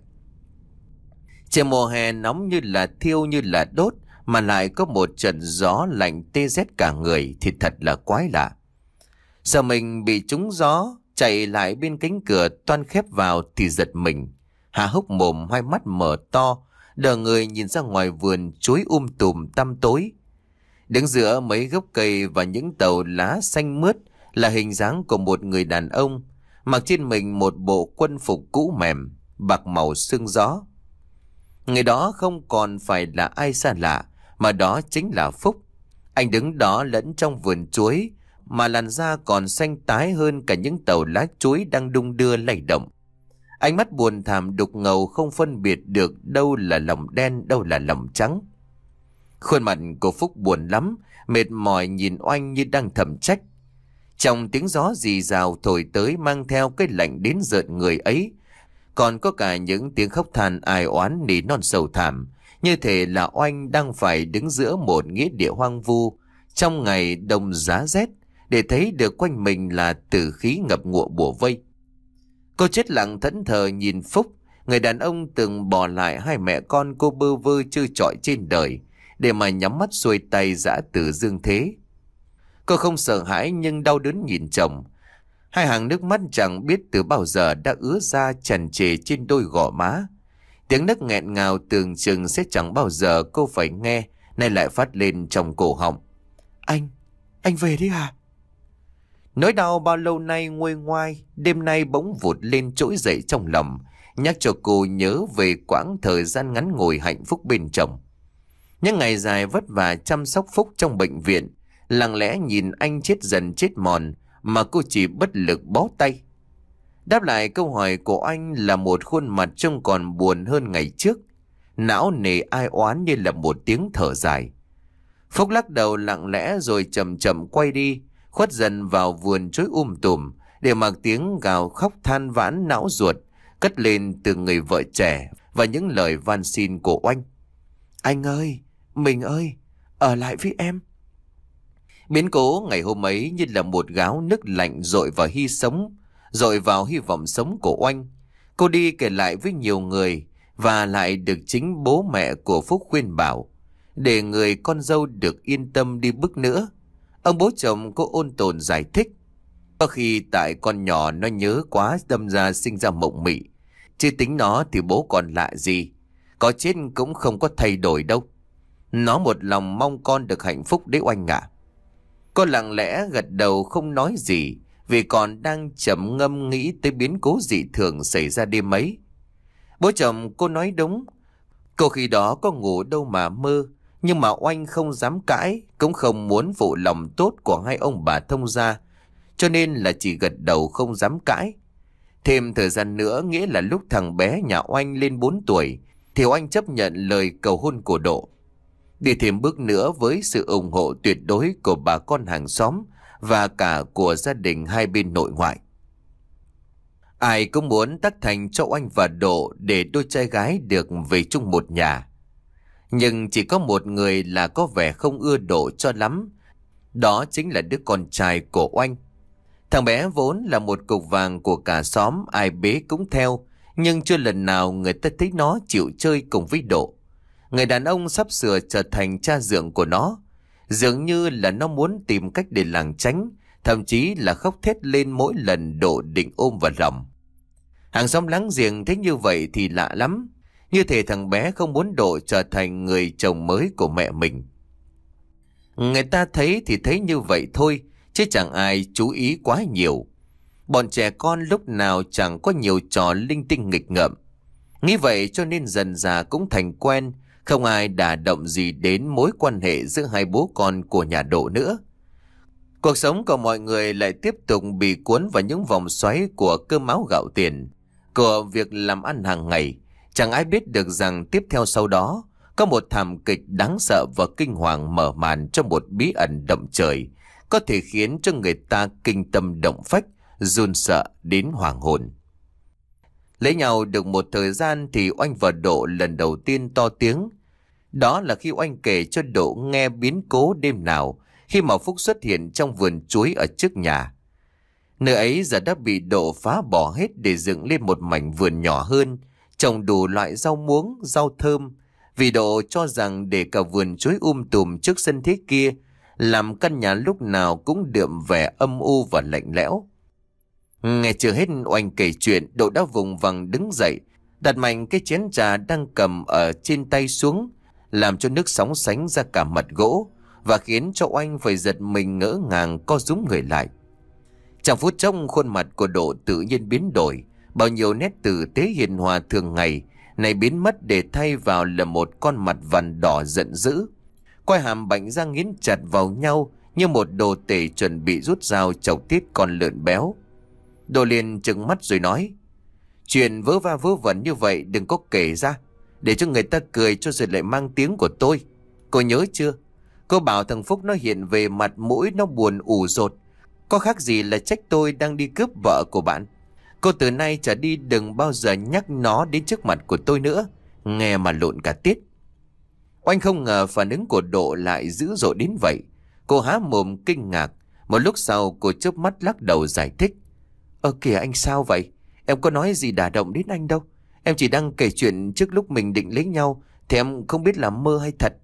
Trời mùa hè nóng như là thiêu như là đốt, mà lại có một trận gió lạnh tê rét cả người thì thật là quái lạ. Sợ mình bị trúng gió, chạy lại bên cánh cửa toan khép vào thì giật mình, há hốc mồm, hai mắt mở to, đờ người nhìn ra ngoài vườn chuối um tùm tăm tối. Đứng giữa mấy gốc cây và những tàu lá xanh mướt là hình dáng của một người đàn ông, mặc trên mình một bộ quân phục cũ mềm, bạc màu sương gió. Người đó không còn phải là ai xa lạ, mà đó chính là Phúc. Anh đứng đó lẫn trong vườn chuối, mà làn da còn xanh tái hơn cả những tàu lá chuối đang đung đưa lay động. Ánh mắt buồn thảm đục ngầu, không phân biệt được đâu là lòng đen, đâu là lòng trắng. Khuôn mặt của Phúc buồn lắm, mệt mỏi nhìn Oanh như đang thầm trách. Trong tiếng gió rì rào thổi tới mang theo cái lạnh đến rợn người ấy, còn có cả những tiếng khóc than ai oán nỉ non sầu thảm, như thể là Oanh đang phải đứng giữa một nghĩa địa hoang vu trong ngày đông giá rét, để thấy được quanh mình là tử khí ngập ngụa bủa vây. Cô chết lặng thẫn thờ nhìn Phúc, người đàn ông từng bỏ lại hai mẹ con cô bơ vơ trơ trọi trên đời, để mà nhắm mắt xuôi tay giã từ dương thế. Cô không sợ hãi nhưng đau đớn nhìn chồng. Hai hàng nước mắt chẳng biết từ bao giờ đã ứa ra tràn trề trên đôi gò má. Tiếng nấc nghẹn ngào tưởng chừng sẽ chẳng bao giờ cô phải nghe, nay lại phát lên trong cổ họng. Anh, anh về đi à? Nỗi đau bao lâu nay nguôi ngoai, đêm nay bỗng vụt lên trỗi dậy trong lòng, nhắc cho cô nhớ về quãng thời gian ngắn ngủi hạnh phúc bên chồng. Những ngày dài vất vả chăm sóc Phúc trong bệnh viện, lặng lẽ nhìn anh chết dần chết mòn mà cô chỉ bất lực bó tay. Đáp lại câu hỏi của anh là một khuôn mặt trông còn buồn hơn ngày trước, não nề ai oán như là một tiếng thở dài. Phúc lắc đầu lặng lẽ rồi chậm chậm quay đi, khuất dần vào vườn chuối um tùm, để mặc tiếng gào khóc than vãn não ruột cất lên từ người vợ trẻ và những lời van xin của Oanh. Anh ơi, mình ơi, ở lại với em. Biến cố ngày hôm ấy như là một gáo nước lạnh dội vào hy sống, dội vào hy vọng sống của Oanh. Cô đi kể lại với nhiều người và lại được chính bố mẹ của Phúc khuyên bảo để người con dâu được yên tâm đi bước nữa. Ông bố chồng cô ôn tồn giải thích. Có khi tại con nhỏ nó nhớ quá đâm ra sinh ra mộng mị. Chứ tính nó thì bố còn lạ gì. Có chết cũng không có thay đổi đâu. Nó một lòng mong con được hạnh phúc đấy Oanh ạ. Cô lặng lẽ gật đầu không nói gì vì còn đang trầm ngâm nghĩ tới biến cố dị thường xảy ra đêm ấy. Bố chồng cô nói đúng. Cô khi đó có ngủ đâu mà mơ. Nhưng mà Oanh không dám cãi, cũng không muốn phụ lòng tốt của hai ông bà thông gia, cho nên là chỉ gật đầu không dám cãi. Thêm thời gian nữa nghĩa là lúc thằng bé nhà Oanh lên bốn tuổi thì Oanh chấp nhận lời cầu hôn của Độ. Đi thêm bước nữa với sự ủng hộ tuyệt đối của bà con hàng xóm và cả của gia đình hai bên nội ngoại. Ai cũng muốn tác thành cho Oanh và Độ để đôi trai gái được về chung một nhà. Nhưng chỉ có một người là có vẻ không ưa Độ cho lắm. Đó chính là đứa con trai của Oanh. Thằng bé vốn là một cục vàng của cả xóm, ai bế cũng theo. Nhưng chưa lần nào người ta thấy nó chịu chơi cùng với Độ. Người đàn ông sắp sửa trở thành cha dượng của nó. Dường như là nó muốn tìm cách để lảng tránh, thậm chí là khóc thét lên mỗi lần Độ định ôm vào lòng. Hàng xóm láng giềng thấy như vậy thì lạ lắm. Như thể thằng bé không muốn Độ trở thành người chồng mới của mẹ mình. Người ta thấy thì thấy như vậy thôi, chứ chẳng ai chú ý quá nhiều. Bọn trẻ con lúc nào chẳng có nhiều trò linh tinh nghịch ngợm. Nghĩ vậy cho nên dần dà cũng thành quen, không ai đả động gì đến mối quan hệ giữa hai bố con của nhà Độ nữa. Cuộc sống của mọi người lại tiếp tục bị cuốn vào những vòng xoáy của cơm áo gạo tiền, của việc làm ăn hàng ngày. Chẳng ai biết được rằng tiếp theo sau đó có một thảm kịch đáng sợ và kinh hoàng mở màn trong một bí ẩn động trời, có thể khiến cho người ta kinh tâm động phách, run sợ đến hoàng hồn. Lấy nhau được một thời gian thì Oanh và Độ lần đầu tiên to tiếng. Đó là khi Oanh kể cho Độ nghe biến cố đêm nào khi mà Phúc xuất hiện trong vườn chuối ở trước nhà. Nơi ấy giờ đã bị Độ phá bỏ hết để dựng lên một mảnh vườn nhỏ hơn, trồng đủ loại rau muống, rau thơm. Vì Độ cho rằng để cả vườn chuối um tùm trước sân thế kia, làm căn nhà lúc nào cũng đượm vẻ âm u và lạnh lẽo. Nghe chưa hết Oanh kể chuyện, Độ đã vùng vằng đứng dậy, đặt mạnh cái chén trà đang cầm ở trên tay xuống, làm cho nước sóng sánh ra cả mặt gỗ, và khiến cho Oanh phải giật mình ngỡ ngàng co rúm người lại. Trong phút chốc khuôn mặt của Độ tự nhiên biến đổi, bao nhiêu nét tử tế hiền hòa thường ngày này biến mất để thay vào là một con mặt vằn đỏ giận dữ. Quai hàm bạnh ra nghiến chặt vào nhau như một đồ tể chuẩn bị rút dao chọc tiết con lợn béo. Độ liền trừng mắt rồi nói: Chuyện vớ va vớ vẩn như vậy đừng có kể ra, để cho người ta cười cho rồi lại mang tiếng của tôi. Cô nhớ chưa? Cô bảo thằng Phúc nó hiện về mặt mũi nó buồn ủ rột, có khác gì là trách tôi đang đi cướp vợ của bạn. Cô từ nay trở đi đừng bao giờ nhắc nó đến trước mặt của tôi nữa, nghe mà lộn cả tiết. Oanh không ngờ phản ứng của Độ lại dữ dội đến vậy. Cô há mồm kinh ngạc. Một lúc sau cô chớp mắt lắc đầu giải thích: Ơ kìa anh sao vậy? Em có nói gì đả động đến anh đâu. Em chỉ đang kể chuyện trước lúc mình định lấy nhau, thì em không biết là mơ hay thật.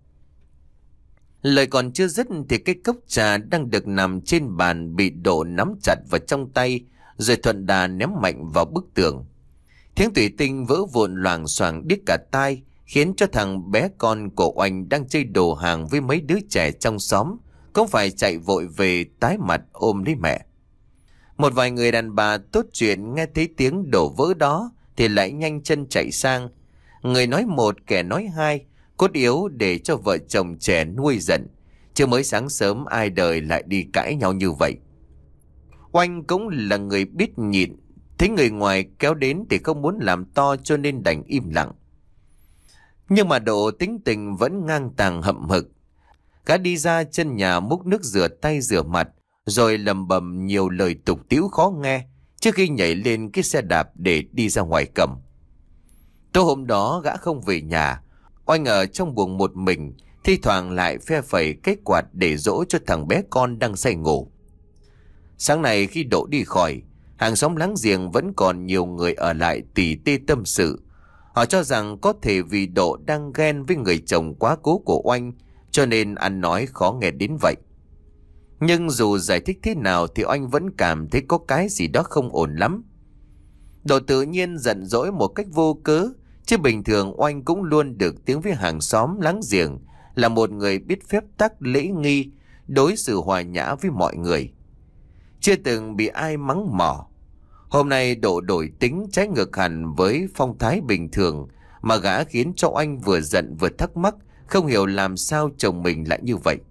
Lời còn chưa dứt thì cái cốc trà đang được nằm trên bàn bị Độ nắm chặt vào trong tay, rồi thuận đà ném mạnh vào bức tường. Tiếng thủy tinh vỡ vụn loảng xoảng điếc cả tai, khiến cho thằng bé con của Oanh đang chơi đồ hàng với mấy đứa trẻ trong xóm cũng phải chạy vội về tái mặt ôm lấy mẹ. Một vài người đàn bà tốt chuyện nghe thấy tiếng đổ vỡ đó thì lại nhanh chân chạy sang. Người nói một kẻ nói hai, cốt yếu để cho vợ chồng trẻ nuôi giận. Chứ mới sáng sớm ai đời lại đi cãi nhau như vậy. Oanh cũng là người biết nhịn, thấy người ngoài kéo đến thì không muốn làm to cho nên đành im lặng. Nhưng mà Độ tính tình vẫn ngang tàng hậm hực. Gã đi ra chân nhà múc nước rửa tay rửa mặt, rồi lầm bầm nhiều lời tục tĩu khó nghe trước khi nhảy lên cái xe đạp để đi ra ngoài cầm. Tối hôm đó gã không về nhà. Oanh ở trong buồng một mình thi thoảng lại phe phẩy cái quạt để dỗ cho thằng bé con đang say ngủ. Sáng nay khi Độ đi khỏi, hàng xóm láng giềng vẫn còn nhiều người ở lại tỉ tê tâm sự. Họ cho rằng có thể vì Độ đang ghen với người chồng quá cố của Oanh, cho nên ăn nói khó nghe đến vậy. Nhưng dù giải thích thế nào thì Oanh vẫn cảm thấy có cái gì đó không ổn lắm. Độ tự nhiên giận dỗi một cách vô cớ, chứ bình thường Oanh cũng luôn được tiếng với hàng xóm láng giềng là một người biết phép tắc lễ nghi, đối xử hòa nhã với mọi người, chưa từng bị ai mắng mỏ. Hôm nay Độ đổi tính trái ngược hẳn với phong thái bình thường, mà gã khiến cho Oanh vừa giận vừa thắc mắc, không hiểu làm sao chồng mình lại như vậy.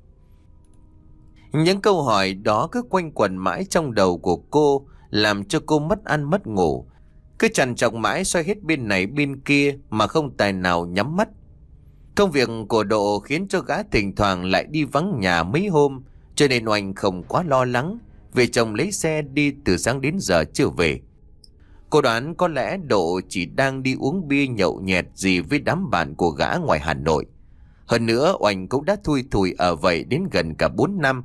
Những câu hỏi đó cứ quanh quẩn mãi trong đầu của cô, làm cho cô mất ăn mất ngủ, cứ trằn trọc mãi xoay hết bên này bên kia mà không tài nào nhắm mắt. Công việc của Độ khiến cho gã thỉnh thoảng lại đi vắng nhà mấy hôm, cho nên Oanh không quá lo lắng về chồng lấy xe đi từ sáng đến giờ chưa về. Cô đoán có lẽ Độ chỉ đang đi uống bia nhậu nhẹt gì với đám bạn của gã ngoài Hà Nội. Hơn nữa Oanh cũng đã thui thủi ở vậy đến gần cả bốn năm.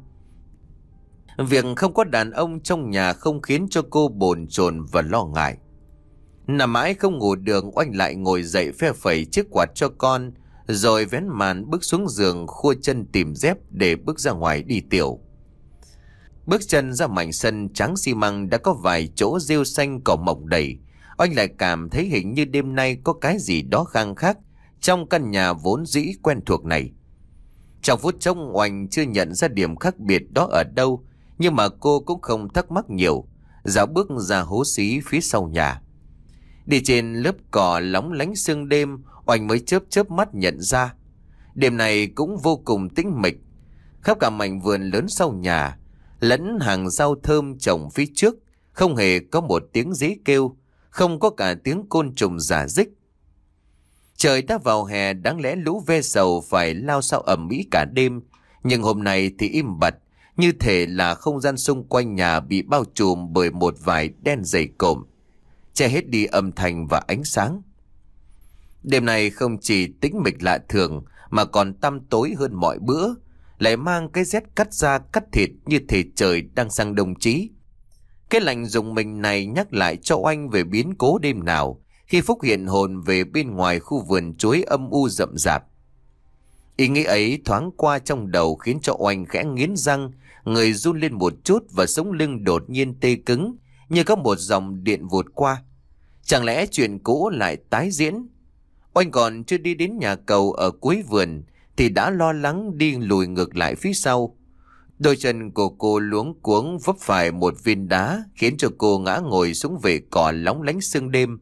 Việc không có đàn ông trong nhà không khiến cho cô bồn chồn và lo ngại. Nằm mãi không ngủ được, Oanh lại ngồi dậy phe phẩy chiếc quạt cho con, rồi vén màn bước xuống giường khua chân tìm dép để bước ra ngoài đi tiểu. Bước chân ra mảnh sân trắng xi măng đã có vài chỗ rêu xanh cỏ mọc đầy. Oanh lại cảm thấy hình như đêm nay có cái gì đó khang khác trong căn nhà vốn dĩ quen thuộc này. Trong phút chốc Oanh chưa nhận ra điểm khác biệt đó ở đâu, nhưng mà cô cũng không thắc mắc nhiều, dạo bước ra hố xí phía sau nhà. Đi trên lớp cỏ lóng lánh sương đêm, Oanh mới chớp chớp mắt nhận ra đêm này cũng vô cùng tĩnh mịch. Khắp cả mảnh vườn lớn sau nhà lẫn hàng rau thơm trồng phía trước, không hề có một tiếng dế kêu, không có cả tiếng côn trùng rả rích. Trời đã vào hè, đáng lẽ lũ ve sầu phải lao sao ầm ĩ cả đêm, nhưng hôm nay thì im bặt, như thể là không gian xung quanh nhà bị bao trùm bởi một vải đen dày cộm, che hết đi âm thanh và ánh sáng. Đêm này không chỉ tĩnh mịch lạ thường mà còn tăm tối hơn mọi bữa, lại mang cái rét cắt da cắt thịt như thể trời đang sang đông chí. Cái lạnh rùng mình này nhắc lại cho Oanh về biến cố đêm nào khi Phúc hiện hồn về bên ngoài khu vườn chuối âm u rậm rạp. Ý nghĩ ấy thoáng qua trong đầu khiến cho Oanh khẽ nghiến răng, người run lên một chút và sống lưng đột nhiên tê cứng như có một dòng điện vụt qua. Chẳng lẽ chuyện cũ lại tái diễn? Oanh còn chưa đi đến nhà cầu ở cuối vườn thì đã lo lắng đi lùi ngược lại phía sau. Đôi chân của cô luống cuống vấp phải một viên đá khiến cho cô ngã ngồi xuống về cỏ lóng lánh sương đêm.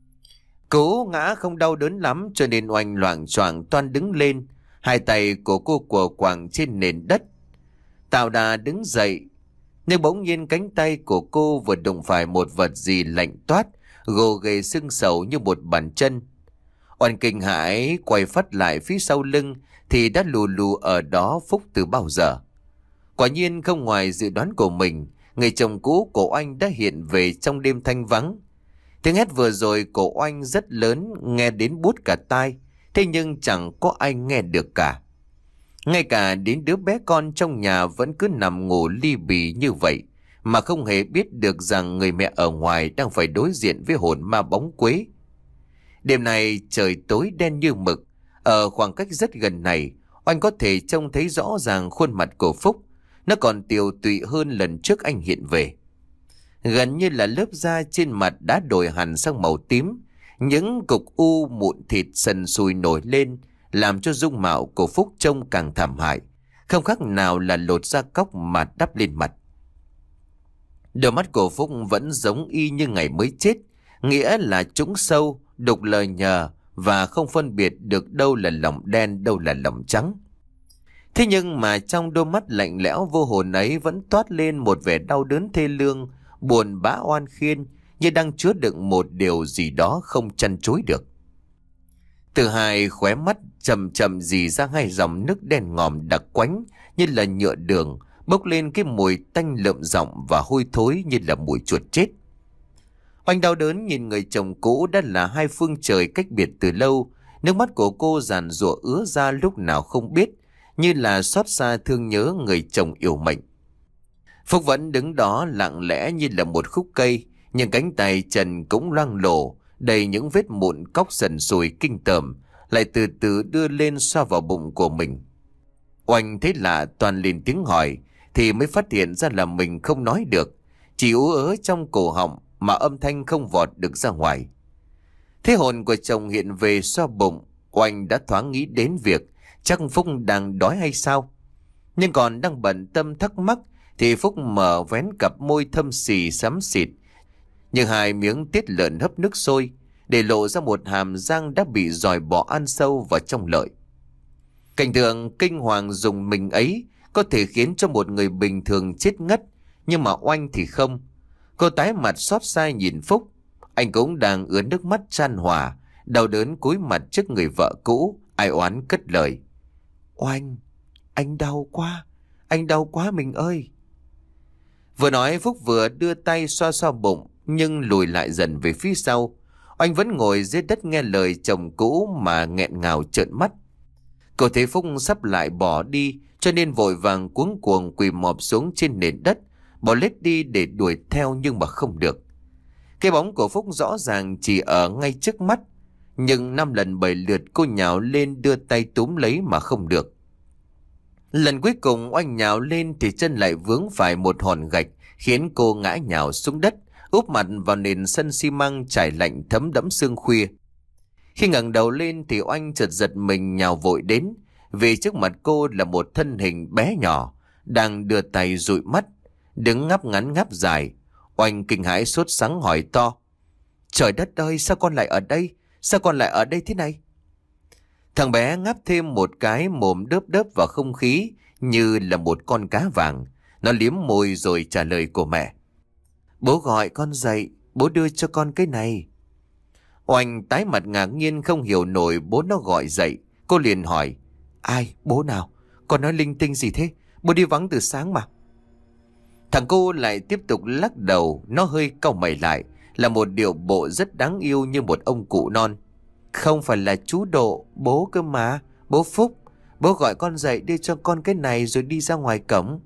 Cố ngã không đau đớn lắm cho nên Oanh loạng choạng toan đứng lên, hai tay của cô quờ quàng trên nền đất. Tạo đà đứng dậy, nhưng bỗng nhiên cánh tay của cô vừa đụng phải một vật gì lạnh toát, gồ ghề sưng sầu như một bàn chân. Oanh kinh hãi quay phắt lại phía sau lưng thì đã lù lù ở đó Phúc từ bao giờ. Quả nhiên không ngoài dự đoán của mình, người chồng cũ của Oanh đã hiện về trong đêm thanh vắng. Tiếng hét vừa rồi của Oanh rất lớn, nghe đến buốt cả tai, thế nhưng chẳng có ai nghe được cả. Ngay cả đến đứa bé con trong nhà vẫn cứ nằm ngủ li bì như vậy, mà không hề biết được rằng người mẹ ở ngoài đang phải đối diện với hồn ma bóng quế. Đêm này trời tối đen như mực, ở khoảng cách rất gần này, Oanh có thể trông thấy rõ ràng khuôn mặt của Phúc, nó còn tiều tụy hơn lần trước anh hiện về. Gần như là lớp da trên mặt đã đổi hẳn sang màu tím, những cục u mụn thịt sần sùi nổi lên, làm cho dung mạo của Phúc trông càng thảm hại, không khác nào là lột da cóc mà đắp lên mặt. Đôi mắt của Phúc vẫn giống y như ngày mới chết, nghĩa là trũng sâu, đục lời nhờ và không phân biệt được đâu là lòng đen, đâu là lòng trắng. Thế nhưng mà trong đôi mắt lạnh lẽo vô hồn ấy vẫn toát lên một vẻ đau đớn thê lương, buồn bã oan khiên, như đang chứa đựng một điều gì đó không chăn chối được. Từ hai khóe mắt chậm chậm rỉ ra hai dòng nước đen ngòm đặc quánh như là nhựa đường, bốc lên cái mùi tanh lợm giọng và hôi thối như là mùi chuột chết. Oanh đau đớn nhìn người chồng cũ đã là hai phương trời cách biệt từ lâu, Nước mắt của cô giàn giụa ứa ra lúc nào không biết, như là xót xa thương nhớ người chồng yêu mệnh. Phúc vẫn đứng đó lặng lẽ như là một khúc cây, nhưng cánh tay trần cũng loang lổ, đầy những vết mụn cóc sần sùi kinh tởm, lại từ từ đưa lên xoa vào bụng của mình. Oanh thấy lạ toàn lên tiếng hỏi, thì mới phát hiện ra là mình không nói được, chỉ ú ớ trong cổ họng mà âm thanh không vọt được ra ngoài. Thế hồn của chồng hiện về xoa bụng, Oanh đã thoáng nghĩ đến việc chắc Phúc đang đói hay sao. Nhưng còn đang bận tâm thắc mắc thì Phúc mở vén cặp môi thâm xì xám xịt như hai miếng tiết lợn hấp nước sôi, để lộ ra một hàm răng đã bị dòi bỏ ăn sâu vào trong lợi. Cảnh tượng kinh hoàng rùng mình ấy có thể khiến cho một người bình thường chết ngất, nhưng mà Oanh thì không. Cô tái mặt xót xa nhìn Phúc. Anh cũng đang ứa nước mắt chan hòa, đau đớn cúi mặt trước người vợ cũ, ai oán cất lời: Oanh, anh đau quá, anh đau quá mình ơi. Vừa nói Phúc vừa đưa tay xoa xoa bụng, nhưng lùi lại dần về phía sau. Oanh vẫn ngồi dưới đất nghe lời chồng cũ mà nghẹn ngào trợn mắt. Cô thấy Phúc sắp lại bỏ đi, cho nên vội vàng cuống cuồng quỳ mọp xuống trên nền đất, bỏ lết đi để đuổi theo, nhưng mà không được. Cái bóng của Phúc rõ ràng chỉ ở ngay trước mắt, nhưng năm lần bảy lượt cô nhào lên đưa tay túm lấy mà không được. Lần cuối cùng Oanh nhào lên thì chân lại vướng phải một hòn gạch, khiến cô ngã nhào xuống đất, úp mặt vào nền sân xi măng trải lạnh thấm đẫm sương khuya. Khi ngẩng đầu lên thì Oanh chợt giật mình nhào vội đến, vì trước mặt cô là một thân hình bé nhỏ đang đưa tay dụi mắt, đứng ngáp ngắn ngáp dài. Oanh kinh hãi sốt sắng hỏi to: Trời đất ơi, sao con lại ở đây? Sao con lại ở đây thế này? Thằng bé ngáp thêm một cái, mồm đớp đớp vào không khí như là một con cá vàng. Nó liếm môi rồi trả lời của mẹ: Bố gọi con dậy, bố đưa cho con cái này. Oanh tái mặt ngạc nhiên không hiểu nổi bố nó gọi dậy. Cô liền hỏi: Ai, bố nào? Con nói linh tinh gì thế? Bố đi vắng từ sáng mà. Thằng cô lại tiếp tục lắc đầu, nó hơi cau mày lại, là một điệu bộ rất đáng yêu như một ông cụ non. Không phải là chú Độ, bố cơ mà, bố Phúc. Bố gọi con dậy đưa cho con cái này rồi đi ra ngoài cổng.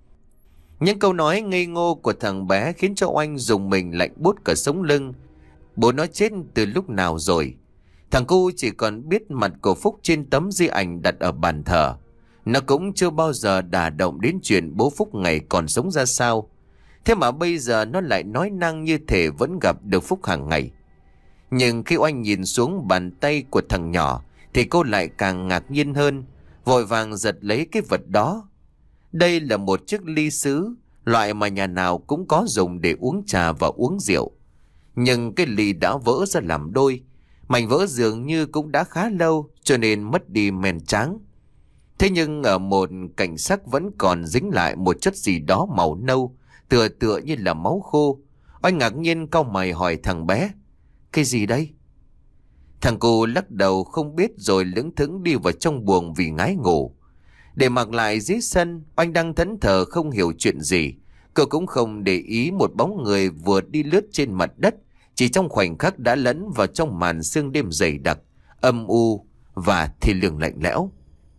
Những câu nói ngây ngô của thằng bé khiến cho Oanh dùng mình lạnh buốt cả sống lưng. Bố nó chết từ lúc nào rồi? Thằng cô chỉ còn biết mặt của Phúc trên tấm di ảnh đặt ở bàn thờ. Nó cũng chưa bao giờ đả động đến chuyện bố Phúc ngày còn sống ra sao. Thế mà bây giờ nó lại nói năng như thể vẫn gặp được Phúc hàng ngày. Nhưng khi Oanh nhìn xuống bàn tay của thằng nhỏ thì cô lại càng ngạc nhiên hơn, vội vàng giật lấy cái vật đó. Đây là một chiếc ly sứ, loại mà nhà nào cũng có dùng để uống trà và uống rượu. Nhưng cái ly đã vỡ ra làm đôi, mảnh vỡ dường như cũng đã khá lâu cho nên mất đi men tráng. Thế nhưng ở một cảnh sắc vẫn còn dính lại một chất gì đó màu nâu, tựa tựa như là máu khô. Oanh ngạc nhiên cau mày hỏi thằng bé: Cái gì đây? Thằng cô lắc đầu không biết rồi lững thững đi vào trong buồng vì ngái ngủ. Để mặc lại dưới sân, Oanh đang thẫn thờ không hiểu chuyện gì. Cô cũng không để ý một bóng người vừa đi lướt trên mặt đất, chỉ trong khoảnh khắc đã lẫn vào trong màn sương đêm dày đặc, âm u và thê lương lạnh lẽo.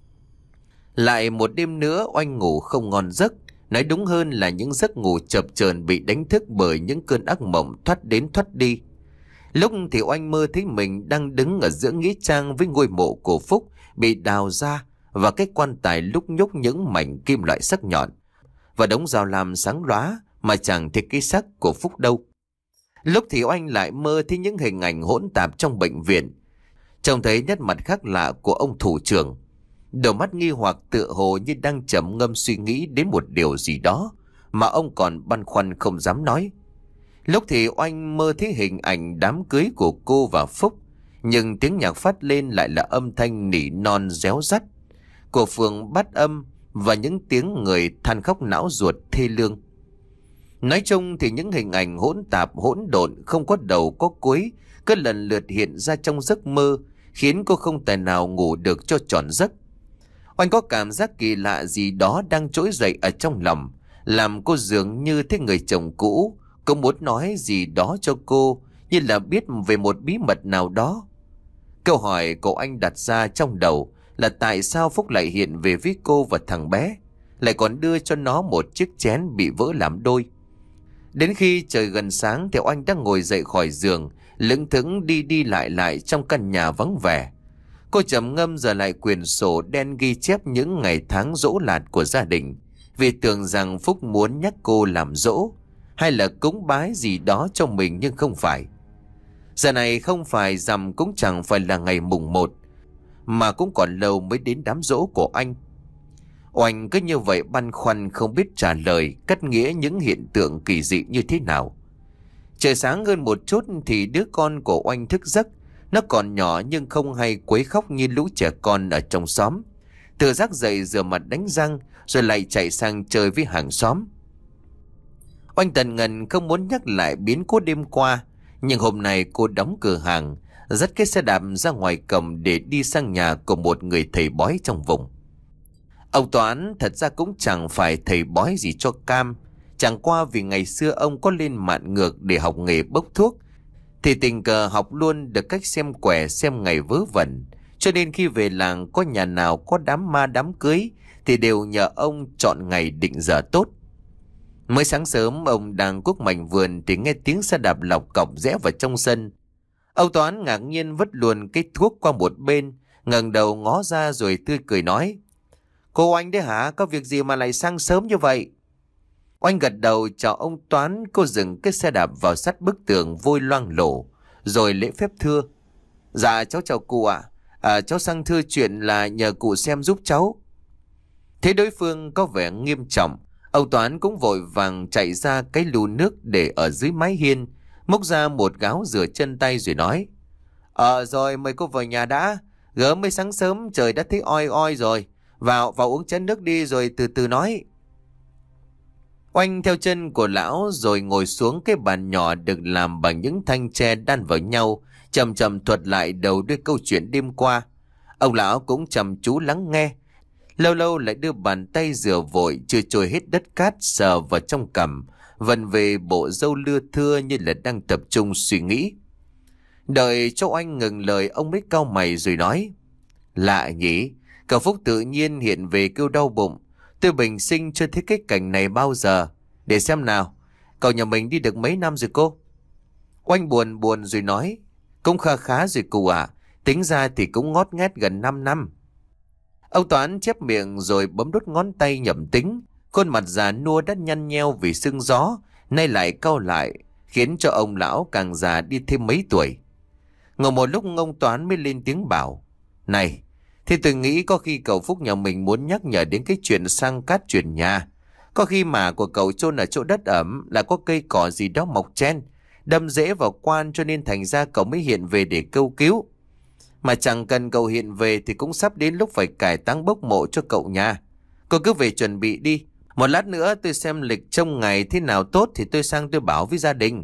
Lại một đêm nữa Oanh ngủ không ngon giấc, nói đúng hơn là những giấc ngủ chập chờn bị đánh thức bởi những cơn ác mộng thoát đến thoát đi. Lúc thì Oanh mơ thấy mình đang đứng ở giữa nghĩa trang với ngôi mộ của Phúc bị đào ra, và cái quan tài lúc nhúc những mảnh kim loại sắc nhọn, và đống dao lam sáng lóa mà chẳng thấy cái xác của Phúc đâu. Lúc thì Oanh lại mơ thấy những hình ảnh hỗn tạp trong bệnh viện, trông thấy nét mặt khác lạ của ông thủ trưởng. Đôi mắt nghi hoặc tựa hồ như đang trầm ngâm suy nghĩ đến một điều gì đó mà ông còn băn khoăn không dám nói. Lúc thì Oanh mơ thấy hình ảnh đám cưới của cô và Phúc, nhưng tiếng nhạc phát lên lại là âm thanh nỉ non réo rắt của phường bát âm và những tiếng người than khóc não ruột thê lương. Nói chung thì những hình ảnh hỗn tạp hỗn độn không có đầu có cuối cứ lần lượt hiện ra trong giấc mơ, khiến cô không tài nào ngủ được cho trọn giấc. Oanh có cảm giác kỳ lạ gì đó đang trỗi dậy ở trong lòng, làm cô dường như thấy người chồng cũ cũng muốn nói gì đó cho cô, như là biết về một bí mật nào đó. Câu hỏi của anh đặt ra trong đầu là tại sao Phúc lại hiện về với cô và thằng bé, lại còn đưa cho nó một chiếc chén bị vỡ làm đôi. Đến khi trời gần sáng thì anh đã ngồi dậy khỏi giường, lững thững đi đi lại lại trong căn nhà vắng vẻ. Cô trầm ngâm giờ lại quyển sổ đen ghi chép những ngày tháng giỗ lạt của gia đình, vì tưởng rằng Phúc muốn nhắc cô làm giỗ hay là cúng bái gì đó cho mình, nhưng không phải. Giờ này không phải rằm, cũng chẳng phải là ngày mùng một, mà cũng còn lâu mới đến đám giỗ của anh. Oanh cứ như vậy băn khoăn không biết trả lời cắt nghĩa những hiện tượng kỳ dị như thế nào. Trời sáng hơn một chút thì đứa con của Oanh thức giấc. Nó còn nhỏ nhưng không hay quấy khóc như lũ trẻ con ở trong xóm. Tự giác dậy rửa mặt đánh răng rồi lại chạy sang chơi với hàng xóm. Oanh tần ngần không muốn nhắc lại biến cố đêm qua, nhưng hôm nay cô đóng cửa hàng, dắt cái xe đạp ra ngoài cổng để đi sang nhà của một người thầy bói trong vùng. Ông Toán thật ra cũng chẳng phải thầy bói gì cho cam, chẳng qua vì ngày xưa ông có lên Mạn Ngược để học nghề bốc thuốc, thì tình cờ học luôn được cách xem quẻ xem ngày vớ vẩn, cho nên khi về làng có nhà nào có đám ma đám cưới thì đều nhờ ông chọn ngày định giờ tốt. Mới sáng sớm ông đang cuốc mảnh vườn thì nghe tiếng xe đạp lọc cọc rẽ vào trong sân. Ông Toán ngạc nhiên vứt luôn cái thuốc qua một bên, ngẩng đầu ngó ra rồi tươi cười nói: "Cô Oanh đấy hả? Có việc gì mà lại sang sớm như vậy?" Oanh gật đầu chào ông Toán. Cô dừng cái xe đạp vào sát bức tường vôi loang lổ rồi lễ phép thưa: "Dạ cháu chào cụ ạ. À, cháu sang thưa chuyện là nhờ cụ xem giúp cháu." Thấy đối phương có vẻ nghiêm trọng, ông Toán cũng vội vàng chạy ra cái lu nước để ở dưới mái hiên, múc ra một gáo rửa chân tay rồi nói: Ờ rồi mời cô vào nhà đã. Gớm mới sáng sớm trời đã thấy oi oi rồi. Vào vào uống chén nước đi rồi từ từ nói." Oanh theo chân của lão rồi ngồi xuống cái bàn nhỏ được làm bằng những thanh tre đan vào nhau, chậm chậm thuật lại đầu đuôi câu chuyện đêm qua. Ông lão cũng chăm chú lắng nghe, lâu lâu lại đưa bàn tay rửa vội chưa trôi hết đất cát sờ vào trong cằm, vần về bộ râu lưa thưa như là đang tập trung suy nghĩ. Đợi cho Oanh ngừng lời, ông mới cau mày rồi nói: "Lạ nhỉ, cậu Phúc tự nhiên hiện về kêu đau bụng. Tôi bình sinh chưa thấy cái cảnh này bao giờ. Để xem nào, cậu nhà mình đi được mấy năm rồi cô?" Oanh buồn buồn rồi nói: "Cũng khá khá rồi cụ ạ. Tính ra thì cũng ngót nghét gần 5 năm. Ông Toán chép miệng rồi bấm đốt ngón tay nhẩm tính. Khuôn mặt già nua đã nhăn nheo vì sưng gió, nay lại cau lại, khiến cho ông lão càng già đi thêm mấy tuổi. Ngồi một lúc ông Toán mới lên tiếng bảo: "Này, thì tôi nghĩ có khi cậu Phúc nhà mình muốn nhắc nhở đến cái chuyện sang cát chuyển nhà. Có khi mà của cậu chôn ở chỗ đất ẩm là có cây cỏ gì đó mọc chen, đâm rễ vào quan, cho nên thành ra cậu mới hiện về để kêu cứu. Mà chẳng cần cậu hiện về thì cũng sắp đến lúc phải cải táng bốc mộ cho cậu nhà. Cô cứ về chuẩn bị đi. Một lát nữa tôi xem lịch trông ngày thế nào tốt thì tôi sang tôi bảo với gia đình."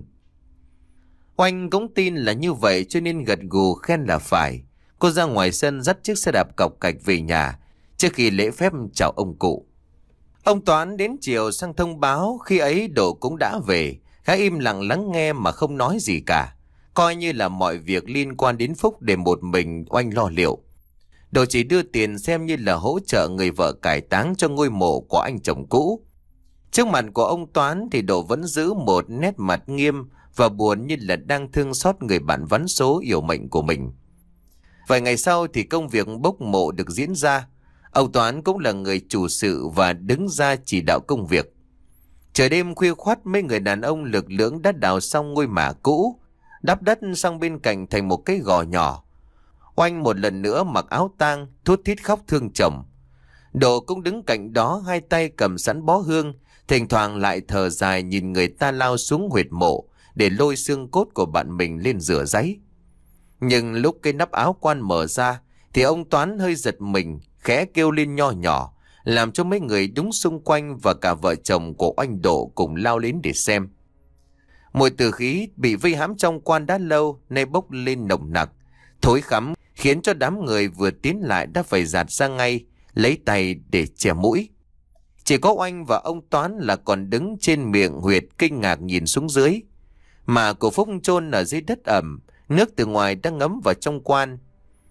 Oanh cũng tin là như vậy cho nên gật gù khen là phải. Cô ra ngoài sân dắt chiếc xe đạp cọc cạch về nhà trước khi lễ phép chào ông cụ. Ông Toán đến chiều sang thông báo, khi ấy Độ cũng đã về, khá im lặng lắng nghe mà không nói gì cả, coi như là mọi việc liên quan đến Phúc để một mình Oanh lo liệu. Độ chỉ đưa tiền xem như là hỗ trợ người vợ cải táng cho ngôi mộ của anh chồng cũ. Trước mặt của ông Toán thì Độ vẫn giữ một nét mặt nghiêm và buồn, như là đang thương xót người bạn vắn số yêu mệnh của mình. Vài ngày sau thì công việc bốc mộ được diễn ra. Ông Toán cũng là người chủ sự và đứng ra chỉ đạo công việc. Trời đêm khuya khoắt, mấy người đàn ông lực lưỡng đã đào xong ngôi mả cũ, đắp đất sang bên cạnh thành một cái gò nhỏ. Oanh một lần nữa mặc áo tang, thút thít khóc thương chồng. Độ cũng đứng cạnh đó, hai tay cầm sẵn bó hương, thỉnh thoảng lại thở dài nhìn người ta lao xuống huyệt mộ để lôi xương cốt của bạn mình lên rửa giấy. Nhưng lúc cái nắp áo quan mở ra thì ông Toán hơi giật mình, khẽ kêu lên nho nhỏ, làm cho mấy người đứng xung quanh và cả vợ chồng của Oanh Độ cùng lao đến để xem. Mùi tử khí bị vây hãm trong quan đã lâu nay bốc lên nồng nặc, thối khắm, khiến cho đám người vừa tiến lại đã phải giạt ra ngay, lấy tay để che mũi. Chỉ có Oanh và ông Toán là còn đứng trên miệng huyệt kinh ngạc nhìn xuống dưới. Mà của Phúc chôn ở dưới đất ẩm, nước từ ngoài đang ngấm vào trong quan.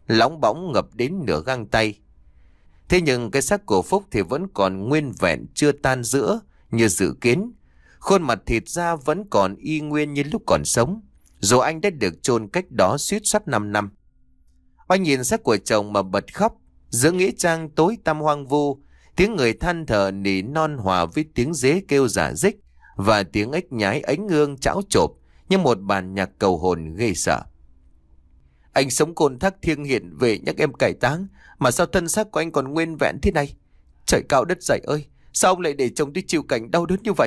lóng bóng ngập đến nửa gang tay. Thế nhưng cái xác của Phúc thì vẫn còn nguyên vẹn, chưa tan rữa như dự kiến. Khuôn mặt thịt da vẫn còn y nguyên như lúc còn sống, dù anh đã được chôn cách đó suýt soát năm năm. Oanh nhìn xác của chồng mà bật khóc. Giữa nghĩa trang tối tăm hoang vu, tiếng người than thở nỉ non hòa với tiếng dế kêu rả rích và tiếng ếch nhái ánh hương chảo chộp như một bản nhạc cầu hồn ghê sợ. Anh sống côn thác thiêng hiện về nhắc em cải táng, mà sao thân xác của anh còn nguyên vẹn thế này? Trời cao đất dày ơi, sao ông lại để chồng tôi chịu cảnh đau đớn như vậy?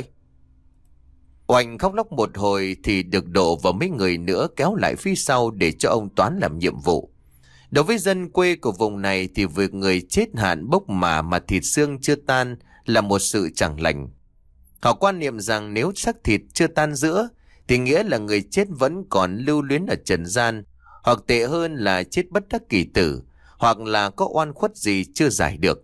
Oanh khóc lóc một hồi thì được Độ và mấy người nữa kéo lại phía sau để cho ông Toán làm nhiệm vụ. Đối với dân quê của vùng này thì việc người chết hạn bốc mà mà thịt xương chưa tan là một sự chẳng lành. Họ quan niệm rằng nếu xác thịt chưa tan giữa thì nghĩa là người chết vẫn còn lưu luyến ở trần gian, hoặc tệ hơn là chết bất đắc kỳ tử, hoặc là có oan khuất gì chưa giải được.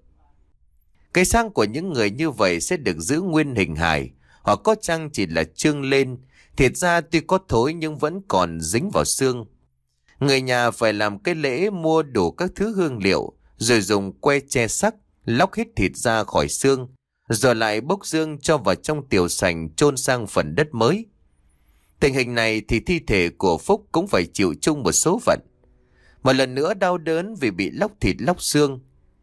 Cái xác của những người như vậy sẽ được giữ nguyên hình hài, hoặc có chăng chỉ là trương lên, thịt ra tuy có thối nhưng vẫn còn dính vào xương. Người nhà phải làm cái lễ mua đủ các thứ hương liệu, rồi dùng que che xác, lóc hết thịt ra khỏi xương, rồi lại bốc xương cho vào trong tiểu sành chôn sang phần đất mới. Tình hình này thì thi thể của Phúc cũng phải chịu chung một số phận. Một lần nữa đau đớn vì bị lóc thịt lóc xương.